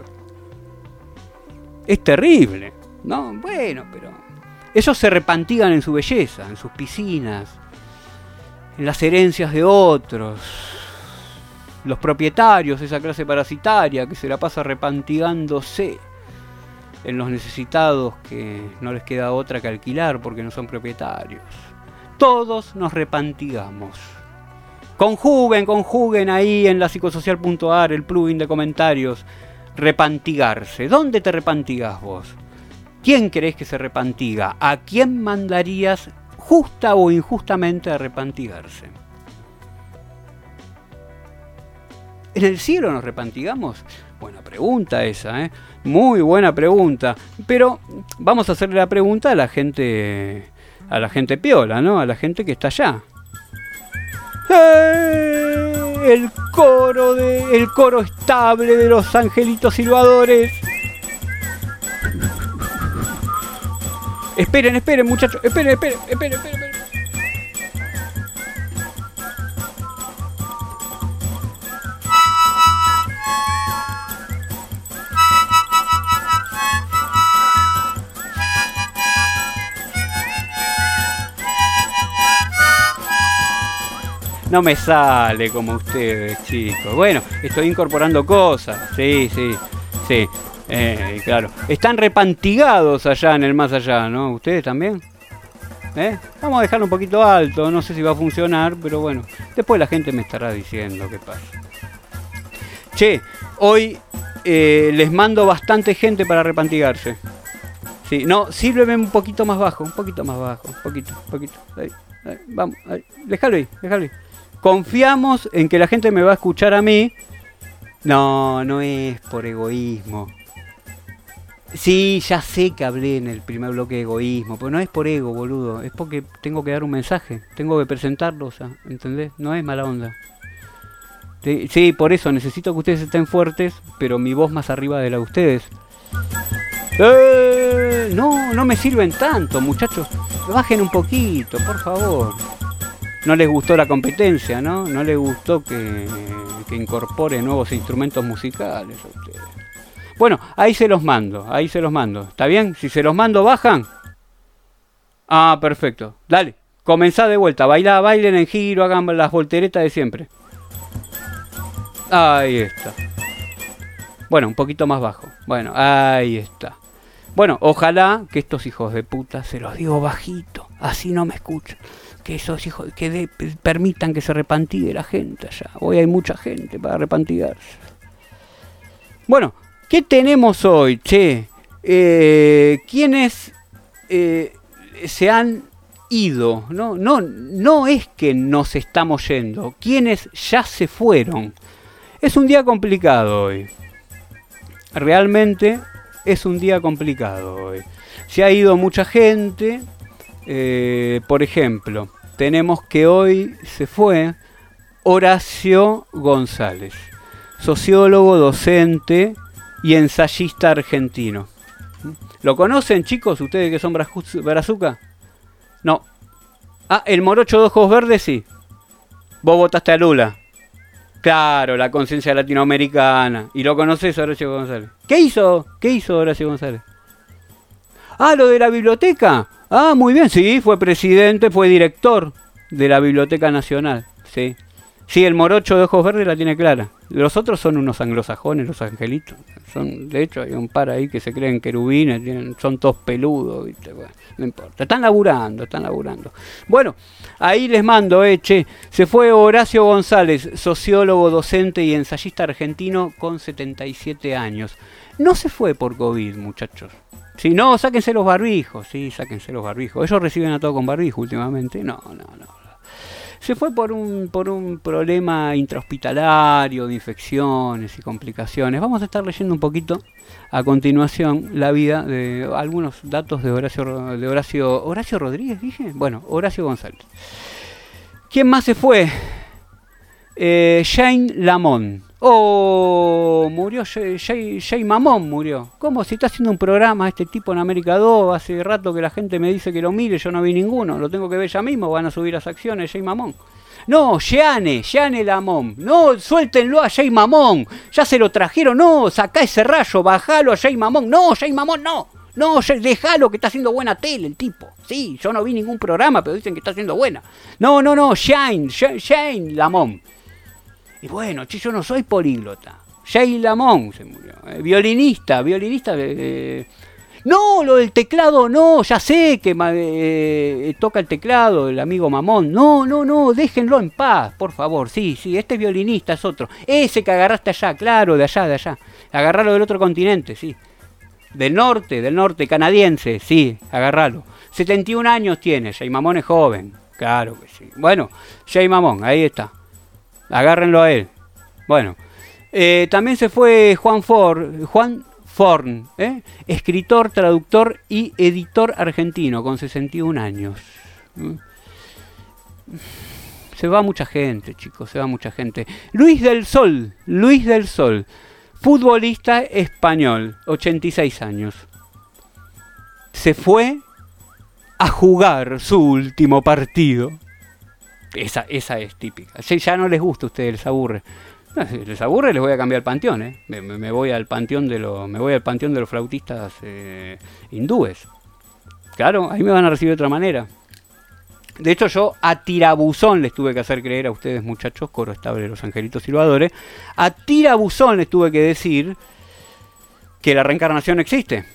Es terrible, ¿no? Bueno, pero ellos se repantigan en su belleza, en sus piscinas, en las herencias de otros, los propietarios, esa clase parasitaria que se la pasa repantigándose en los necesitados que no les queda otra que alquilar porque no son propietarios. Todos nos repantigamos. Conjuguen, conjuguen ahí en la psicosocial punto a r el plugin de comentarios. Repantigarse. ¿Dónde te repantigás vos? ¿Quién querés que se repantiga? ¿A quién mandarías justa o injustamente a repantigarse? ¿En el cielo nos repantigamos? Buena pregunta esa, ¿eh? Muy buena pregunta. Pero vamos a hacerle la pregunta a la gente, a la gente piola, ¿no? A la gente que está allá. ¡Eh! El coro de, el coro estable de los angelitos silbadores. Esperen, esperen, muchachos. Esperen, esperen, esperen, esperen. esperen. no me sale como ustedes, chicos. Bueno, estoy incorporando cosas. Sí, sí, sí. Eh, claro. Están repantigados allá en el más allá, ¿no? ¿Ustedes también? ¿Eh? Vamos a dejarlo un poquito alto. No sé si va a funcionar, pero bueno. Después la gente me estará diciendo qué pasa. Che, hoy eh, les mando bastante gente para repantigarse. Sí, no, sírveme un poquito más bajo, un poquito más bajo, un poquito, un poquito. Ahí, ahí, vamos, ahí. Déjalo ahí, déjalo ahí. Confiamos en que la gente me va a escuchar a mí. No, no es por egoísmo. Sí, ya sé que hablé en el primer bloque de egoísmo, pero no es por ego, boludo. Es porque tengo que dar un mensaje, tengo que presentarlo, o sea, ¿entendés? No es mala onda. Sí, sí, por eso necesito que ustedes estén fuertes, pero mi voz más arriba de la de ustedes. Eh, no, no me sirven tanto, muchachos. Bajen un poquito, por favor. No les gustó la competencia, ¿no? No les gustó que, que incorpore nuevos instrumentos musicales a ustedes. Bueno, ahí se los mando, ahí se los mando. ¿Está bien? Si se los mando, ¿bajan? Ah, perfecto. Dale, comenzá de vuelta. Bailá, bailen en giro, hagan las volteretas de siempre. Ahí está. Bueno, un poquito más bajo. Bueno, ahí está. Bueno, ojalá que estos hijos de puta, se los digo bajito, así no me escuchan. Que esos hijos, que de, permitan que se repantigue la gente allá. Hoy hay mucha gente para repantigarse. Bueno, ¿qué tenemos hoy, che? Eh, ¿Quiénes eh, se han ido? No, no, no es que nos estamos yendo. ¿Quiénes ya se fueron? Es un día complicado hoy. Realmente es un día complicado hoy. Se ha ido mucha gente. Eh, por ejemplo, tenemos que hoy se fue Horacio González, sociólogo, docente y ensayista argentino. ¿Lo conocen, chicos, ustedes que son brazuca? No. Ah, el morocho de ojos verdes, sí. Vos votaste a Lula. Claro, la conciencia latinoamericana. ¿Y lo conoces, Horacio González? ¿Qué hizo? ¿Qué hizo Horacio González? Ah, lo de la biblioteca. Ah, muy bien, sí, fue presidente, fue director de la Biblioteca Nacional. Sí, sí, el morocho de ojos verdes la tiene clara. Los otros son unos anglosajones, los angelitos. Son, de hecho, hay un par ahí que se creen querubines, tienen, son todos peludos, ¿viste? Bueno, no importa. Están laburando, están laburando. Bueno, ahí les mando, eh, che. Se fue Horacio González, sociólogo, docente y ensayista argentino con setenta y siete años. No se fue por COVID, muchachos. Si no, sáquense los barbijos, sí, sáquense los barbijos. Ellos reciben a todo con barbijo últimamente. No, no, no. Se fue por un, por un problema intrahospitalario, de infecciones y complicaciones. Vamos a estar leyendo un poquito a continuación la vida de algunos datos de Horacio, de Horacio, Horacio Rodríguez, dije. Bueno, Horacio González. ¿Quién más se fue? Eh, Jane Lamont. Oh, murió Jay Mamón, murió. ¿Cómo? Si está haciendo un programa este tipo en América dos, hace rato que la gente me dice que lo mire, yo no vi ninguno, lo tengo que ver ya mismo, van a subir las acciones, Jay Mamón. No, Jeane, Jeane Lamont. No, suéltenlo a Jay Mamón. Ya se lo trajeron, no, sacá ese rayo, bajalo a Jay Mamón. No, Jay Mamón, no. No, déjalo que está haciendo buena tele el tipo. Sí, yo no vi ningún programa, pero dicen que está haciendo buena. No, no, no, Jane, Jane Lamont. Y bueno, yo no soy políglota. Jay Lamont se murió. Eh, violinista, violinista. Eh, no, lo del teclado, no, ya sé que eh, toca el teclado, el amigo Mamón. No, no, no, déjenlo en paz, por favor. Sí, sí, este violinista es otro. Ese que agarraste allá, claro, de allá, de allá. Agarralo del otro continente, sí. Del norte, del norte, canadiense, sí, agarralo. setenta y un años tiene, Jay Mamón es joven. Claro que sí. Bueno, Jay Mamón, ahí está. Agárrenlo a él. Bueno, eh, también se fue Juan Forn, Juan Forn, ¿eh? escritor, traductor y editor argentino con sesenta y un años. ¿Mm? Se va mucha gente, chicos, se va mucha gente. Luis del Sol, Luis del Sol, futbolista español, ochenta y seis años. Se fue a jugar su último partido. Esa, esa es típica. Si ya no les gusta a ustedes, les aburre. No, si les aburre, les voy a cambiar el panteón, ¿eh? Me, me voy al panteón de los, me voy al panteón de los flautistas eh, hindúes. Claro, ahí me van a recibir de otra manera. De hecho, yo a tirabuzón les tuve que hacer creer a ustedes, muchachos, coro estable de los angelitos silbadores, a tirabuzón les tuve que decir que la reencarnación existe.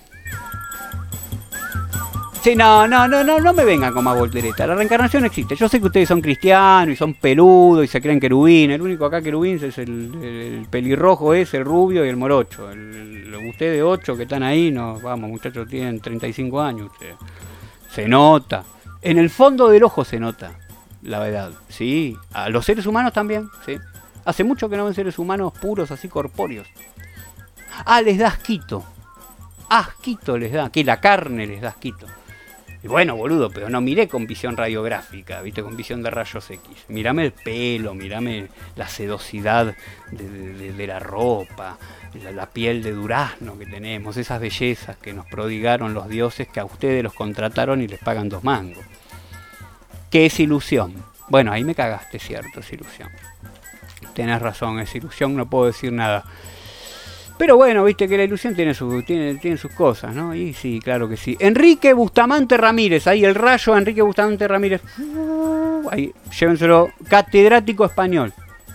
Sí, no, no, no, no, no me vengan con más voltereta. La reencarnación existe. Yo sé que ustedes son cristianos y son peludos y se creen querubín. El único acá querubín es el, el, el pelirrojo ese, el rubio y el morocho. El, el, ustedes ocho que están ahí, no, vamos, muchachos, tienen treinta y cinco años. Ustedes. Se nota. En el fondo del ojo se nota la verdad. Sí, a los seres humanos también, sí. Hace mucho que no ven seres humanos puros, así corpóreos. Ah, les da asquito. Asquito les da, que la carne les da asquito. Y bueno, boludo, pero no miré con visión radiográfica, viste, con visión de rayos X. Mírame el pelo, mírame la sedosidad de, de, de la ropa, la, la piel de durazno que tenemos, esas bellezas que nos prodigaron los dioses que a ustedes los contrataron y les pagan dos mangos. ¿Qué es ilusión? Bueno, ahí me cagaste, cierto, es ilusión. Tenés razón, es ilusión, no puedo decir nada. Pero bueno, viste que la ilusión tiene, su, tiene, tiene sus cosas, ¿no? Y sí, claro que sí. Enrique Bustamante Ramírez, ahí el rayo Enrique Bustamante Ramírez. Ahí, llévenselo, catedrático español.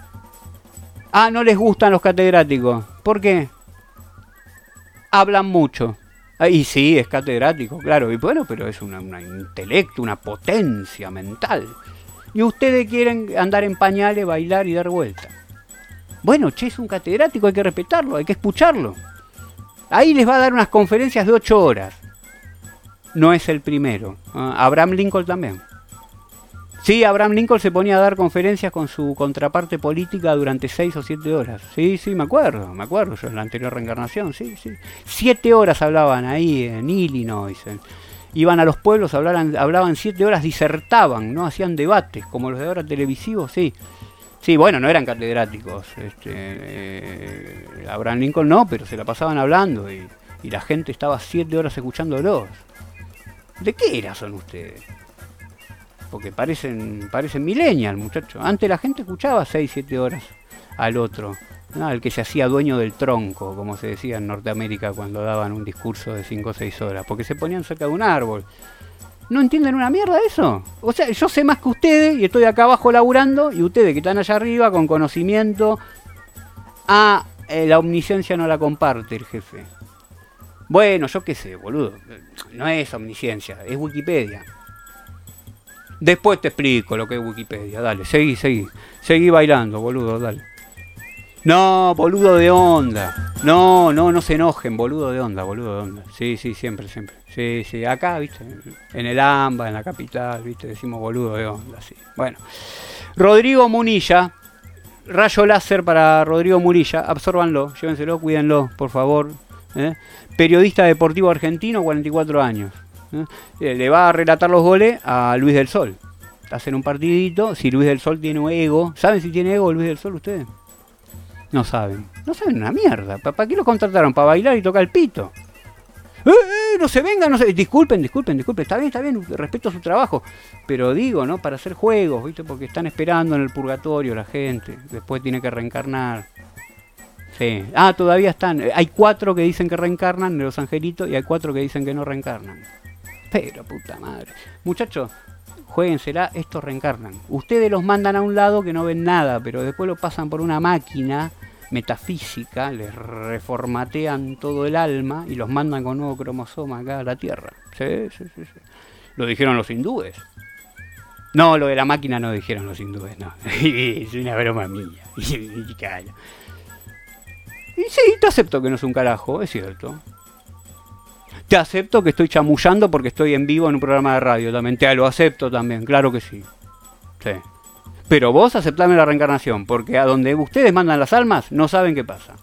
Ah, no les gustan los catedráticos. ¿Por qué? Hablan mucho. Ah, y sí, es catedrático, claro. Y bueno, pero es un intelecto, una potencia mental. Y ustedes quieren andar en pañales, bailar y dar vueltas. Bueno, che, es un catedrático, hay que respetarlo, hay que escucharlo. Ahí les va a dar unas conferencias de ocho horas. No es el primero. Uh, Abraham Lincoln también. Sí, Abraham Lincoln se ponía a dar conferencias con su contraparte política durante seis o siete horas. Sí, sí, me acuerdo, me acuerdo, yo en la anterior reencarnación, sí, sí. Siete horas hablaban ahí en Illinois. En, iban a los pueblos, hablaban, hablaban siete horas, disertaban, ¿no? Hacían debates, como los de ahora televisivos, sí. Sí, bueno, no eran catedráticos, este, eh, Abraham Lincoln no, pero se la pasaban hablando y, y la gente estaba siete horas escuchándolos. ¿De qué era son ustedes? Porque parecen parecen millennial, muchachos. Antes la gente escuchaba seis, siete horas al otro, ¿no? El que se hacía dueño del tronco, como se decía en Norteamérica cuando daban un discurso de cinco o seis horas, porque se ponían cerca de un árbol. ¿No entienden una mierda eso? O sea, yo sé más que ustedes y estoy acá abajo laburando y ustedes que están allá arriba con conocimiento. Ah, eh, la omnisciencia no la comparte el jefe. Bueno, yo qué sé, boludo. No es omnisciencia, es Wikipedia. Después te explico lo que es Wikipedia. Dale, seguí, seguí. Seguí bailando, boludo, dale. No, boludo de onda. No, no, no se enojen, boludo de onda, boludo de onda. Sí, sí, siempre, siempre. Sí, sí, acá, viste, en el AMBA, en la capital, viste, decimos boludo de onda, sí. Bueno, Rodrigo Munilla, rayo láser para Rodrigo Munilla, absórbanlo, llévenselo, cuídenlo, por favor. ¿eh? Periodista deportivo argentino, cuarenta y cuatro años. ¿eh? Le va a relatar los goles a Luis del Sol. Hacen un partidito, si Luis del Sol tiene ego, ¿saben si tiene ego Luis del Sol ustedes? No saben, no saben una mierda. ¿Para qué lo contrataron? ¿Para bailar y tocar el pito? ¡Eh, eh! No se vengan, no se... Disculpen, disculpen, disculpen. Está bien, está bien, respeto su trabajo. Pero digo, ¿no? Para hacer juegos, ¿viste? Porque están esperando en el purgatorio la gente. Después tiene que reencarnar. Sí. Ah, todavía están. Hay cuatro que dicen que reencarnan de los angelitos y hay cuatro que dicen que no reencarnan. Pero, puta madre. Muchachos, juéguensela, estos reencarnan. Ustedes los mandan a un lado que no ven nada, pero después lo pasan por una máquina metafísica, les reformatean todo el alma y los mandan con nuevo cromosoma acá a la Tierra. Sí, sí, sí, sí. Lo dijeron los hindúes. No, lo de la máquina no dijeron los hindúes, no. Es una broma mía. Y sí, te acepto que no es un carajo, es cierto. Te acepto que estoy chamullando porque estoy en vivo en un programa de radio también. Te lo acepto también, claro que sí. Sí. Pero vos aceptame la reencarnación, porque a donde ustedes mandan las almas, no saben qué pasa.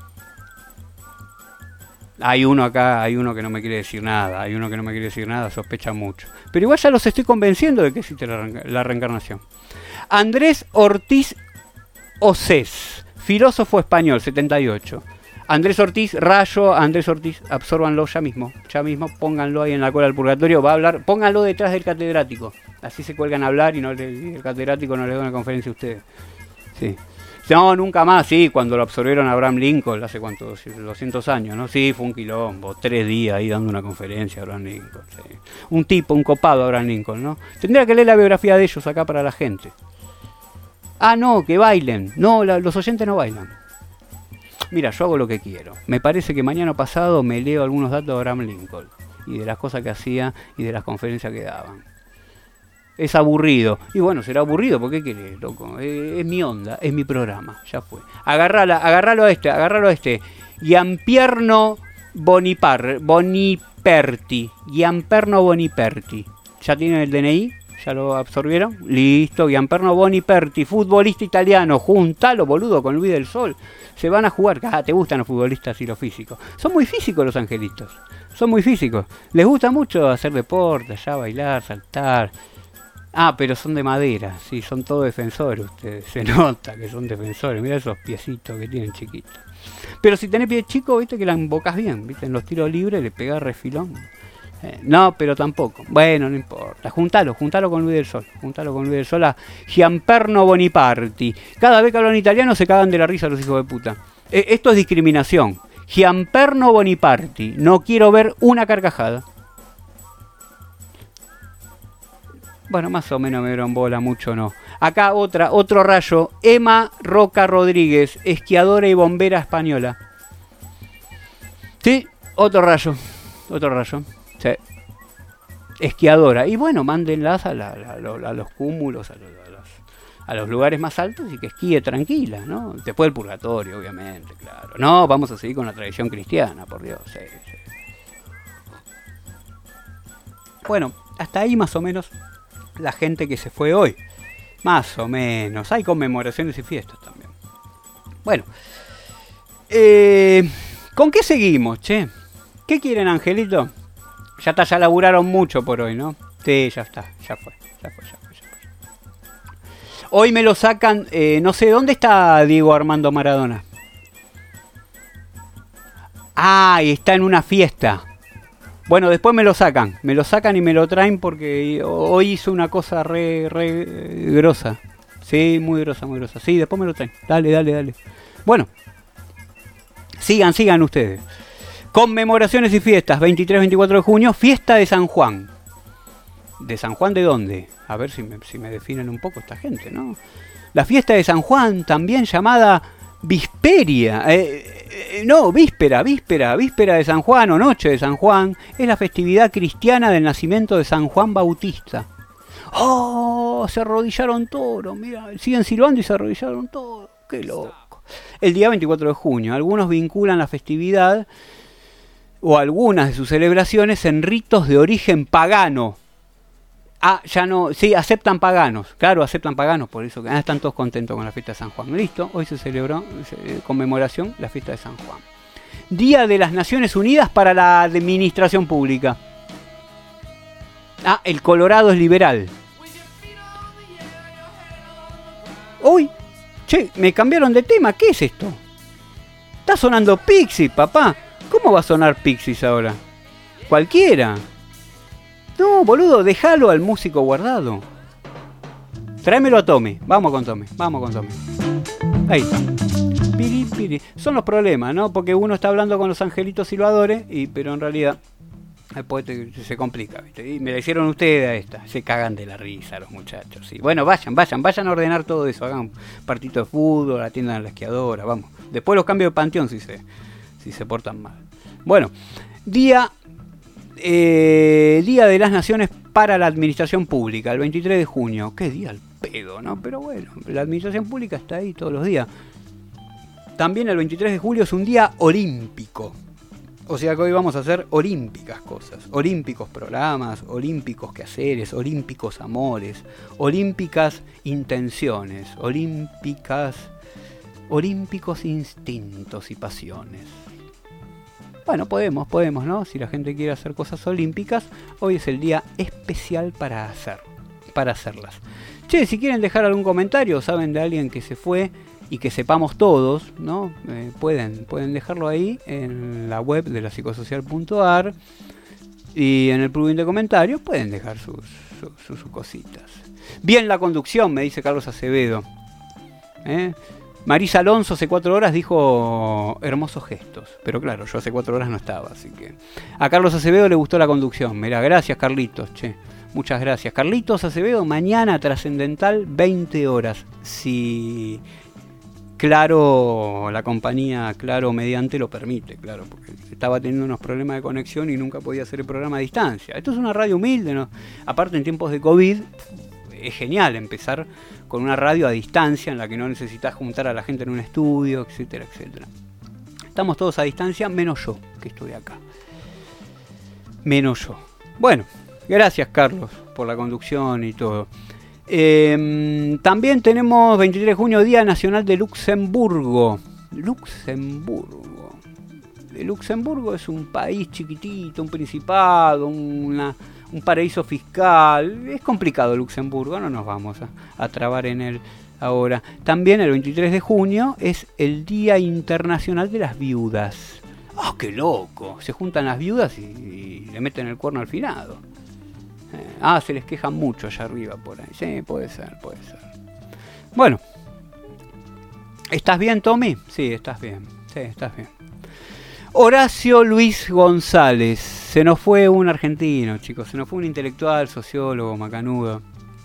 Hay uno acá, hay uno que no me quiere decir nada, hay uno que no me quiere decir nada, sospecha mucho. Pero igual ya los estoy convenciendo de que existe la, re la reencarnación. Andrés Ortiz Océs, filósofo español, setenta y ocho. Andrés Ortiz, rayo, Andrés Ortiz, absórbanlo ya mismo, ya mismo, pónganlo ahí en la cola del purgatorio, va a hablar, pónganlo detrás del catedrático, así se cuelgan a hablar y no le, el catedrático no le da una conferencia a ustedes. Sí. No, nunca más, sí, cuando lo absorbieron a Abraham Lincoln, hace cuántos, doscientos años, ¿no? Sí, fue un quilombo, tres días ahí dando una conferencia a Abraham Lincoln. Sí. Un tipo, un copado Abraham Lincoln, ¿no? Tendría que leer la biografía de ellos acá para la gente. Ah, no, que bailen. No, la, los oyentes no bailan. Mira, yo hago lo que quiero. Me parece que mañana pasado me leo algunos datos de Abraham Lincoln y de las cosas que hacía y de las conferencias que daban. Es aburrido. Y bueno, será aburrido, ¿por qué querés, loco? Eh, es mi onda, es mi programa, ya fue. Agarrala, agarralo a este, agarralo a este. Gianpierno Bonipar, Boniperti. Gianpierno Boniperti. ¿Ya tienen el D N I? ¿Ya lo absorbieron? Listo, Gianpierno Boniperti, futbolista italiano. Juntalo, boludo, con Luis del Sol. Se van a jugar. Ah, te gustan los futbolistas y los físicos. Son muy físicos los angelitos. Son muy físicos. Les gusta mucho hacer deporte, allá bailar, saltar. Ah, pero son de madera, sí, son todos defensores ustedes, se nota que son defensores, mira esos piecitos que tienen chiquitos. Pero si tenés pie chico, viste que la embocás bien, viste, en los tiros libres le pegás refilón. Eh, no, pero tampoco, bueno, no importa, juntalo, juntalo con Luis del Sol, juntalo con Luis del Sol a Gianpierno Boniparti. Cada vez que hablan italiano se cagan de la risa los hijos de puta. Eh, esto es discriminación. Gianpierno Boniparti, no quiero ver una carcajada. Bueno, más o menos me dieron bola, mucho no. Acá otra, otro rayo. Emma Roca Rodríguez, esquiadora y bombera española. Sí, otro rayo. Otro rayo. Sí. Esquiadora. Y bueno, mándenlas a, la, a, a los cúmulos, a los, a, los, a los lugares más altos y que esquíe tranquila, ¿no? Después del purgatorio, obviamente, claro. No, vamos a seguir con la tradición cristiana, por Dios. Sí, sí. Bueno, hasta ahí más o menos la gente que se fue hoy. Más o menos. Hay conmemoraciones y fiestas también. Bueno. Eh, ¿Con qué seguimos, che? ¿Qué quieren, Angelito? Ya está, ya laburaron mucho por hoy, ¿no? Sí, ya está. Ya fue. Ya fue, ya fue, ya fue. Hoy me lo sacan, eh, no sé, ¿dónde está Diego Armando Maradona? Ah, y está en una fiesta. Bueno, después me lo sacan, me lo sacan y me lo traen porque hoy hizo una cosa re, re eh, grosa. Sí, muy grosa, muy grosa. Sí, después me lo traen. Dale, dale, dale. Bueno, sigan, sigan ustedes. Conmemoraciones y fiestas, veintitrés veinticuatro de junio, fiesta de San Juan. ¿De San Juan de dónde? A ver si me, si me definen un poco esta gente, ¿no? La fiesta de San Juan, también llamada Visperia, eh, eh, no, víspera, víspera, víspera de San Juan o noche de San Juan, es la festividad cristiana del nacimiento de San Juan Bautista. ¡Oh! Se arrodillaron todos, mira, siguen silbando y se arrodillaron todos, qué loco. El día veinticuatro de junio, algunos vinculan la festividad o algunas de sus celebraciones en ritos de origen pagano. Ah, ya no, sí, aceptan paganos, claro, aceptan paganos, por eso que ah, están todos contentos con la fiesta de San Juan. Listo, hoy se celebró eh, conmemoración la fiesta de San Juan. Día de las Naciones Unidas para la Administración Pública. Ah, el Colorado es liberal. Uy, che, me cambiaron de tema, ¿qué es esto? Está sonando Pixies, papá. ¿Cómo va a sonar Pixies ahora? Cualquiera. No, boludo, déjalo al músico guardado. Tráemelo a Tommy. Vamos con Tommy, vamos con Tommy. Ahí está. Piri, piri. Son los problemas, ¿no? Porque uno está hablando con los angelitos silbadores, y, pero en realidad después te, se complica, ¿viste? Y me la hicieron ustedes a esta. Se cagan de la risa los muchachos. Sí. Bueno, vayan, vayan, vayan a ordenar todo eso. Hagan un partito de fútbol, atiendan a la esquiadora, vamos. Después los cambios de panteón si se, si se portan mal. Bueno, día... Eh, Día de las Naciones para la Administración Pública, el veintitrés de junio. Qué día al pedo, ¿no? Pero bueno, la administración pública está ahí todos los días. También el veintitrés de julio es un día olímpico. O sea que hoy vamos a hacer olímpicas cosas. Olímpicos programas, olímpicos quehaceres, olímpicos amores, olímpicas intenciones, olímpicas, olímpicos instintos y pasiones. Bueno, podemos, podemos, ¿no? Si la gente quiere hacer cosas olímpicas, hoy es el día especial para hacer, para hacerlas. Che, si quieren dejar algún comentario, saben de alguien que se fue y que sepamos todos, ¿no? Eh, pueden, pueden dejarlo ahí en la web de la psicosocial punto a r y en el plugin de comentarios pueden dejar sus, sus, sus, sus cositas. Bien la conducción, me dice Carlos Acevedo. ¿Eh? Marisa Alonso hace cuatro horas dijo hermosos gestos. Pero claro, yo hace cuatro horas no estaba, así que... A Carlos Acevedo le gustó la conducción. Mirá, gracias Carlitos, che. Muchas gracias. Carlitos Acevedo, mañana Trascendental, veinte horas. Si Claro, la compañía Claro Mediante lo permite, claro, porque estaba teniendo unos problemas de conexión y nunca podía hacer el programa a distancia. Esto es una radio humilde, ¿no? Aparte en tiempos de COVID es genial empezar con una radio a distancia en la que no necesitas juntar a la gente en un estudio, etcétera, etcétera. Estamos todos a distancia, menos yo, que estoy acá. Menos yo. Bueno, gracias Carlos por la conducción y todo. Eh, también tenemos veintitrés de junio, Día Nacional de Luxemburgo. Luxemburgo. Luxemburgo es un país chiquitito, un principado, una, un paraíso fiscal. Es complicado Luxemburgo, no nos vamos a, a trabar en él ahora. También el veintitrés de junio es el Día Internacional de las Viudas. ¡Ah, oh, qué loco! Se juntan las viudas y, y le meten el cuerno al finado. Ah, se les quejan mucho allá arriba por ahí. Sí, puede ser, puede ser. Bueno. ¿Estás bien, Tommy? Sí, estás bien. Sí, estás bien. Horacio Luis González. Se nos fue un argentino, chicos. Se nos fue un intelectual, sociólogo, macanudo.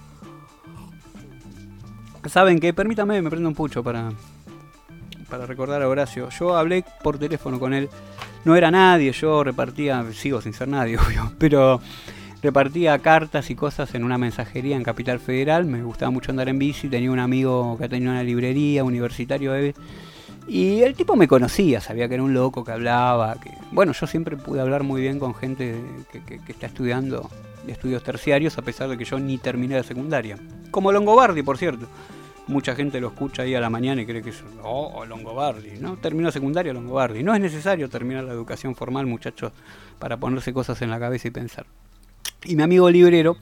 ¿Saben qué? Permítame, me prendo un pucho para, para recordar a Horacio. Yo hablé por teléfono con él. No era nadie, yo repartía... Sigo sin ser nadie, obvio. Pero... repartía cartas y cosas en una mensajería en Capital Federal. Me gustaba mucho andar en bici. Tenía un amigo que tenía una librería, universitario, eh, y el tipo me conocía, sabía que era un loco que hablaba. Que, bueno, yo siempre pude hablar muy bien con gente que, que, que está estudiando estudios terciarios, a pesar de que yo ni terminé la secundaria. Como Longobardi, por cierto. Mucha gente lo escucha ahí a la mañana y cree que es oh, Longobardi, ¿no? Terminó secundaria Longobardi. No es necesario terminar la educación formal, muchachos, para ponerse cosas en la cabeza y pensar. Y mi amigo librero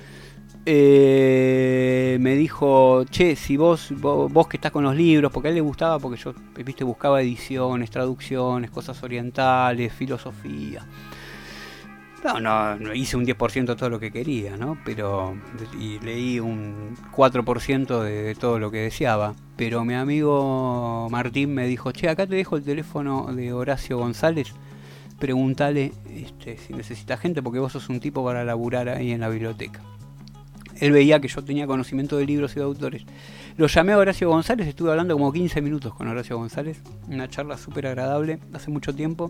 eh, me dijo, che, si vos, vos vos que estás con los libros, porque a él le gustaba, porque yo, viste, buscaba ediciones, traducciones, cosas orientales, filosofía. No, no, no hice un diez por ciento de todo lo que quería, ¿no? Pero, y leí un cuatro por ciento de, de todo lo que deseaba. Pero mi amigo Martín me dijo, che, acá te dejo el teléfono de Horacio González. Preguntale este, si necesitas gente, porque vos sos un tipo para laburar ahí en la biblioteca. Él veía que yo tenía conocimiento de libros y de autores. Lo llamé a Horacio González, estuve hablando como quince minutos con Horacio González. Una charla súper agradable, hace mucho tiempo.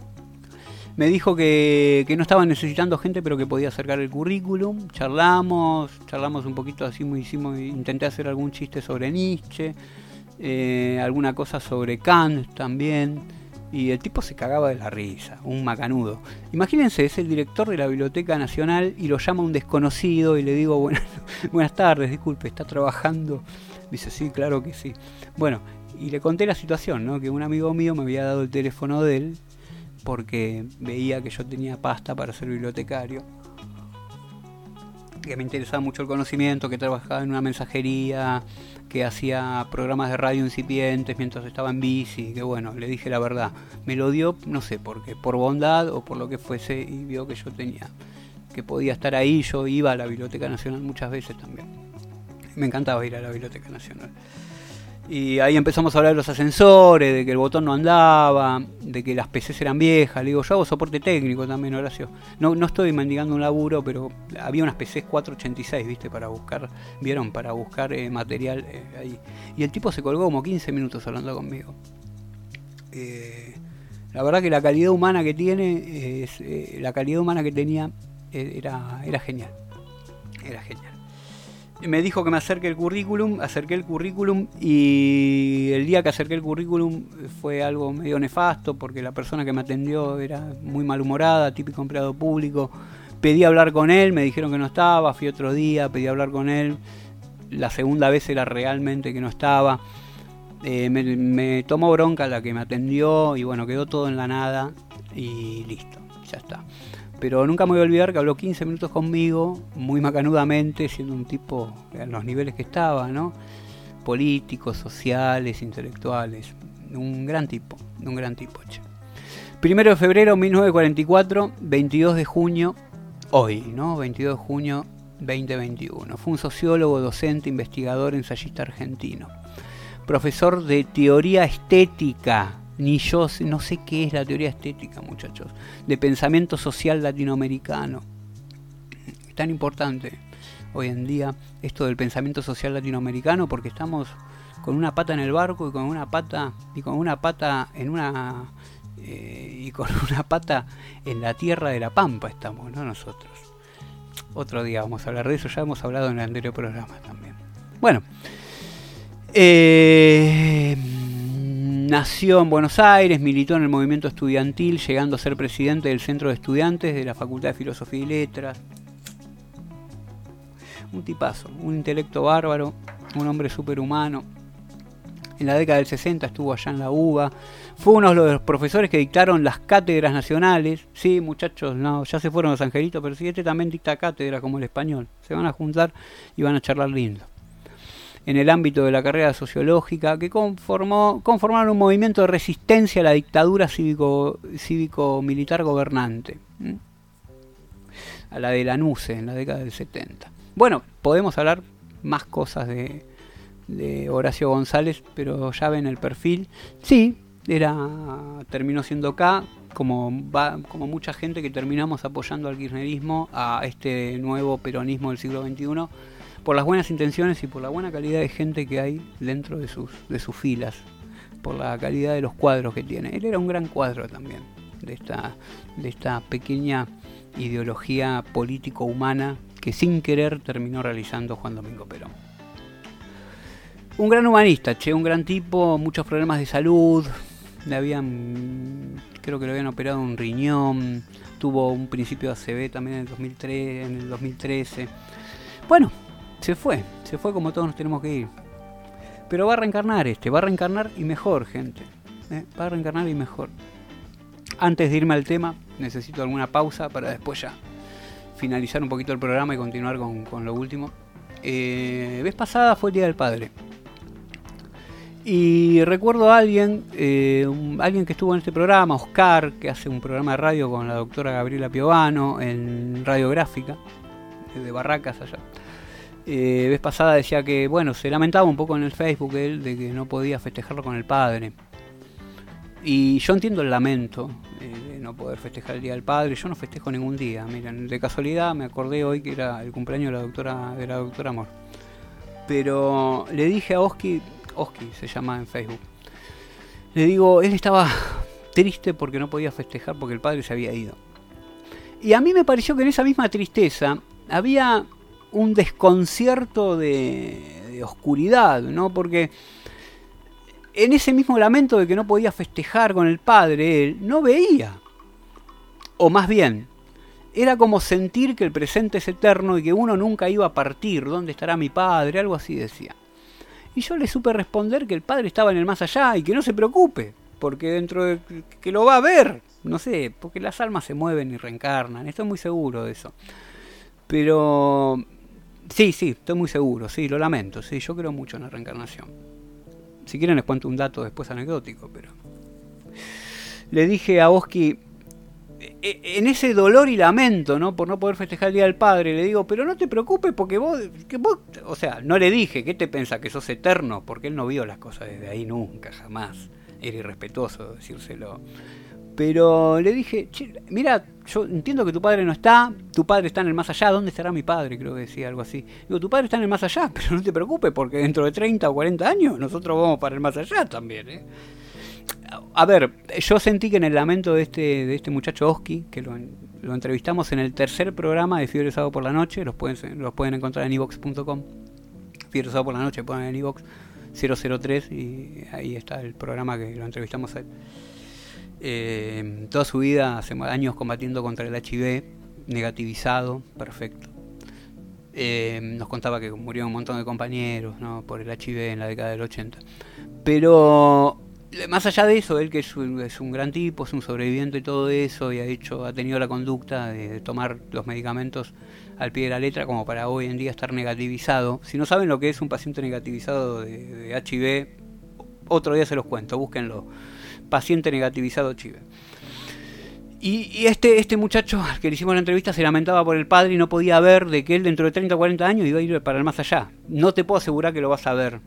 Me dijo que, que no estaban necesitando gente, pero que podía acercar el currículum. Charlamos, charlamos un poquito así, muy, hicimos, intenté hacer algún chiste sobre Nietzsche, eh, alguna cosa sobre Kant también. Y el tipo se cagaba de la risa, un macanudo. Imagínense, es el director de la Biblioteca Nacional y lo llama un desconocido y le digo, buenas, buenas tardes, disculpe, ¿está trabajando? Dice, sí, claro que sí. Bueno, y le conté la situación, ¿no? Que un amigo mío me había dado el teléfono de él porque veía que yo tenía pasta para ser bibliotecario, que me interesaba mucho el conocimiento, que trabajaba en una mensajería, que hacía programas de radio incipientes mientras estaba en bici, que bueno, le dije la verdad. Me lo dio, no sé por qué, por bondad o por lo que fuese, y vio que yo tenía, que podía estar ahí. Yo iba a la Biblioteca Nacional muchas veces también. Me encantaba ir a la Biblioteca Nacional. Y ahí empezamos a hablar de los ascensores, de que el botón no andaba, de que las P Cs eran viejas. Le digo, yo hago soporte técnico también, Horacio. No, no estoy mendigando un laburo, pero había unas P Cs cuatrocientos ochenta y seis, ¿viste? Para buscar, ¿vieron? Para buscar eh, material eh, ahí. Y el tipo se colgó como quince minutos hablando conmigo. Eh, la verdad que la calidad humana que tiene, es, eh, la calidad humana que tenía eh, era, era genial. Era genial. Me dijo que me acerque el currículum, acerqué el currículum y el día que acerqué el currículum fue algo medio nefasto porque la persona que me atendió era muy malhumorada, típico empleado público. Pedí hablar con él, me dijeron que no estaba, fui otro día, pedí hablar con él. La segunda vez era realmente que no estaba. Eh, me, me tomó bronca la que me atendió y bueno, quedó todo en la nada y listo, ya está. Pero nunca me voy a olvidar que habló quince minutos conmigo, muy macanudamente, siendo un tipo en los niveles que estaba, ¿no? Políticos, sociales, intelectuales. Un gran tipo, un gran tipo, che. Primero de febrero de mil novecientos cuarenta y cuatro, veintidós de junio, hoy, ¿no? veintidós de junio veinte veintiuno. Fue un sociólogo, docente, investigador, ensayista argentino. profesor de teoría estética. Ni yo no sé qué es la teoría estética, muchachos. De pensamiento social latinoamericano. Es tan importante hoy en día esto del pensamiento social latinoamericano porque estamos con una pata en el barco y con una pata y con una pata en una eh, y con una pata en la tierra de la Pampa estamos, ¿no? Nosotros. Otro día vamos a hablar de eso, ya hemos hablado en el anterior programa también. Bueno, eh, nació en Buenos Aires, militó en el movimiento estudiantil, llegando a ser presidente del Centro de Estudiantes de la Facultad de Filosofía y Letras. Un tipazo, un intelecto bárbaro, un hombre superhumano. En la década del sesenta estuvo allá en la U B A. Fue uno de los profesores que dictaron las cátedras nacionales. Sí, muchachos, no, ya se fueron los angelitos, pero sí, este también dicta cátedra como el español. Se van a juntar y van a charlar lindo. En el ámbito de la carrera sociológica, que conformó, conformaron un movimiento de resistencia a la dictadura cívico, cívico-militar gobernante. ¿Mm? A la de Lanuse, en la década del setenta. Bueno, podemos hablar más cosas de, de Horacio González, pero ya ven el perfil. Sí, era terminó siendo acá, como, va, como mucha gente que terminamos apoyando al kirchnerismo, a este nuevo peronismo del siglo veintiuno, por las buenas intenciones y por la buena calidad de gente que hay dentro de sus, de sus filas, por la calidad de los cuadros que tiene. Él era un gran cuadro también de esta, de esta pequeña ideología político-humana que sin querer terminó realizando Juan Domingo Perón. Un gran humanista, che, un gran tipo, muchos problemas de salud, le habían, creo que le habían operado un riñón, tuvo un principio de A C V también en el dos mil tres, en el dos mil trece. Bueno, se fue, se fue como todos nos tenemos que ir. Pero va a reencarnar este, va a reencarnar y mejor, gente. ¿eh? Va a reencarnar y mejor. Antes de irme al tema, necesito alguna pausa para después ya finalizar un poquito el programa y continuar con, con lo último. Eh, vez pasada fue el Día del Padre. Y recuerdo a alguien, eh, un, alguien que estuvo en este programa, Oscar, que hace un programa de radio con la doctora Gabriela Piovano en Radiográfica, de Barracas allá. Eh, vez pasada decía que, bueno, se lamentaba un poco en el Facebook él de que no podía festejarlo con el padre. Y yo entiendo el lamento eh, de no poder festejar el Día del Padre. Yo no festejo ningún día. Miren, de casualidad me acordé hoy que era el cumpleaños de la doctora, de la doctora Amor. Pero le dije a Oski, Oski se llama en Facebook, le digo, él estaba triste porque no podía festejar porque el padre se había ido. Y a mí me pareció que en esa misma tristeza había un desconcierto de, de oscuridad, ¿no? Porque en ese mismo lamento de que no podía festejar con el padre, él no veía. O más bien, era como sentir que el presente es eterno y que uno nunca iba a partir. ¿Dónde estará mi padre? Algo así decía. Y yo le supe responder que el padre estaba en el más allá y que no se preocupe, porque dentro de que lo va a ver, no sé, porque las almas se mueven y reencarnan, estoy muy seguro de eso. Pero sí, sí, estoy muy seguro, sí, lo lamento, sí, yo creo mucho en la reencarnación. Si quieren les cuento un dato después anecdótico, pero le dije a Oski, en ese dolor y lamento, ¿no? Por no poder festejar el Día del Padre, le digo, pero no te preocupes porque vos, que vos, o sea, no le dije, ¿qué te pensás, que sos eterno? Porque él no vio las cosas desde ahí nunca, jamás. Era irrespetuoso decírselo. Pero le dije, mira, yo entiendo que tu padre no está, tu padre está en el más allá, ¿dónde estará mi padre? Creo que decía algo así. Digo, tu padre está en el más allá, pero no te preocupes porque dentro de treinta o cuarenta años nosotros vamos para el más allá también, ¿eh? A ver, yo sentí que en el lamento de este de este muchacho Oski, que lo, lo entrevistamos en el tercer programa de Fiebre Sábado por la Noche, los pueden, los pueden encontrar en iVox punto com. Fiebre Sábado por la Noche, ponen en iVox cero cero tres y ahí está el programa que lo entrevistamos a él. Eh, toda su vida, hace años combatiendo contra el H I V, negativizado, perfecto. Eh, nos contaba que murió un montón de compañeros, ¿no? Por el H I V en la década del ochenta. Pero más allá de eso, él que es un, es un gran tipo, es un sobreviviente y todo eso, y ha hecho, ha tenido la conducta de, de tomar los medicamentos al pie de la letra como para hoy en día estar negativizado. Si no saben lo que es un paciente negativizado de, de H I V, otro día se los cuento, búsquenlo. Paciente negativizado H I V. Y, y este, este muchacho al que le hicimos la entrevista se lamentaba por el padre y no podía ver de que él dentro de treinta o cuarenta años iba a ir para el más allá. No te puedo asegurar que lo vas a ver,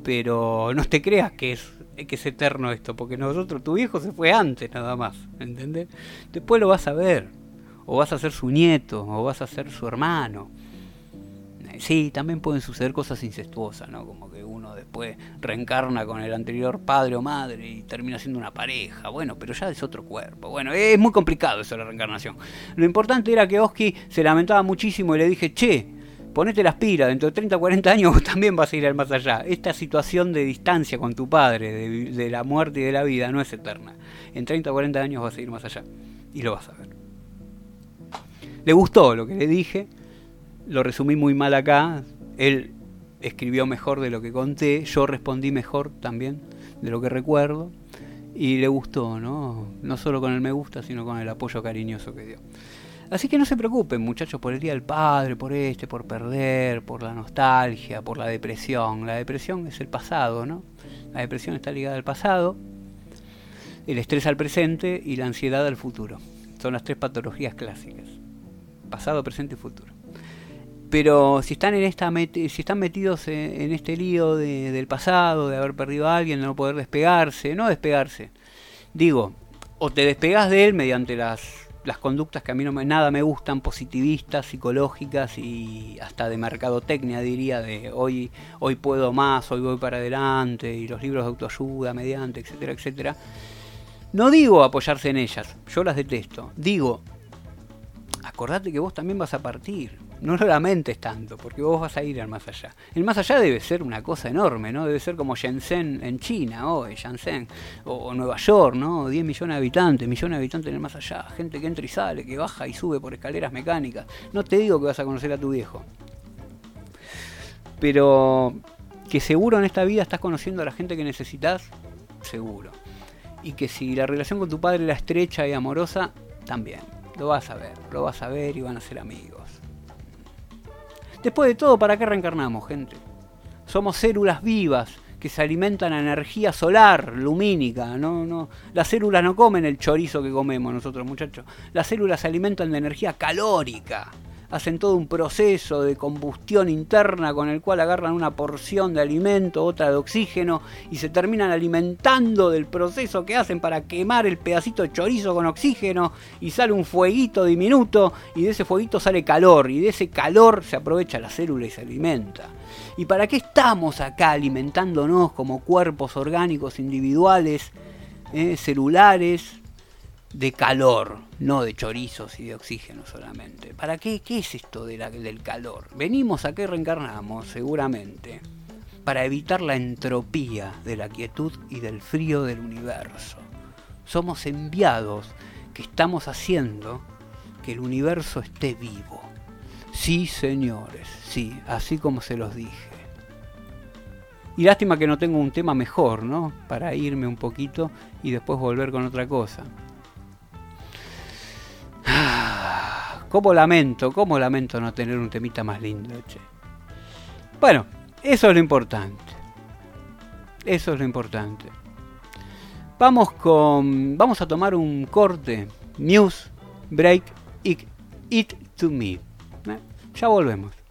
pero no te creas que es, que es eterno esto, porque nosotros, tu viejo se fue antes nada más, ¿entendés? Después lo vas a ver, o vas a ser su nieto, o vas a ser su hermano. Sí, también pueden suceder cosas incestuosas, ¿no? Como que uno después reencarna con el anterior padre o madre y termina siendo una pareja. Bueno, pero ya es otro cuerpo. Bueno, es muy complicado eso de la reencarnación. Lo importante era que Oski se lamentaba muchísimo y le dije, che, ponete las pilas, dentro de treinta o cuarenta años vos también vas a ir al más allá. Esta situación de distancia con tu padre, de, de la muerte y de la vida, no es eterna. En treinta o cuarenta años vas a ir más allá. Y lo vas a ver. Le gustó lo que le dije. Lo resumí muy mal acá, él escribió mejor de lo que conté, yo respondí mejor también de lo que recuerdo, y le gustó, ¿no? No solo con el me gusta, sino con el apoyo cariñoso que dio. Así que no se preocupen, muchachos, por el Día del Padre, por este, por perder, por la nostalgia, por la depresión. La depresión es el pasado, ¿no? La depresión está ligada al pasado, el estrés al presente y la ansiedad al futuro. Son las tres patologías clásicas. Pasado, presente y futuro. Pero si están en esta met- si están metidos en, en este lío de, del pasado, de haber perdido a alguien, de no poder despegarse, no despegarse, digo, o te despegás de él mediante las, las conductas que a mí no me, nada me gustan, positivistas, psicológicas y hasta de mercadotecnia, diría, de hoy, hoy puedo más, hoy voy para adelante, y los libros de autoayuda mediante, etcétera, etcétera. No digo apoyarse en ellas, yo las detesto, digo, acordate que vos también vas a partir. No lo lamentes tanto, porque vos vas a ir al más allá. El más allá debe ser una cosa enorme, ¿no? Debe ser como Shenzhen en China, hoy, Shenzhen, o, o Nueva York, ¿no? diez millones de habitantes, millones de habitantes en el más allá. Gente que entra y sale, que baja y sube por escaleras mecánicas. No te digo que vas a conocer a tu viejo. Pero que seguro en esta vida estás conociendo a la gente que necesitas, seguro. Y que si la relación con tu padre era estrecha y amorosa, también. Lo vas a ver, lo vas a ver y van a ser amigos. Después de todo, ¿para qué reencarnamos, gente? Somos células vivas que se alimentan a energía solar, lumínica. No, no. Las células no comen el chorizo que comemos nosotros, muchachos. Las células se alimentan de energía calórica. Hacen todo un proceso de combustión interna con el cual agarran una porción de alimento, otra de oxígeno, y se terminan alimentando del proceso que hacen para quemar el pedacito de chorizo con oxígeno, y sale un fueguito diminuto, y de ese fueguito sale calor, y de ese calor se aprovecha la célula y se alimenta. ¿Y para qué estamos acá alimentándonos como cuerpos orgánicos individuales, eh, celulares, de calor, no de chorizos y de oxígeno solamente? ¿Para qué? ¿Qué es esto de la, del calor? Venimos a qué reencarnamos, seguramente, para evitar la entropía de la quietud y del frío del universo. Somos enviados que estamos haciendo que el universo esté vivo. Sí, señores, sí, así como se los dije. Y lástima que no tengo un tema mejor, ¿no? Para irme un poquito y después volver con otra cosa. Cómo lamento, cómo lamento no tener un temita más lindo, che. Bueno, eso es lo importante. Eso es lo importante. Vamos con, vamos a tomar un corte. Muse, Break It, It to Me. ¿Eh? Ya volvemos.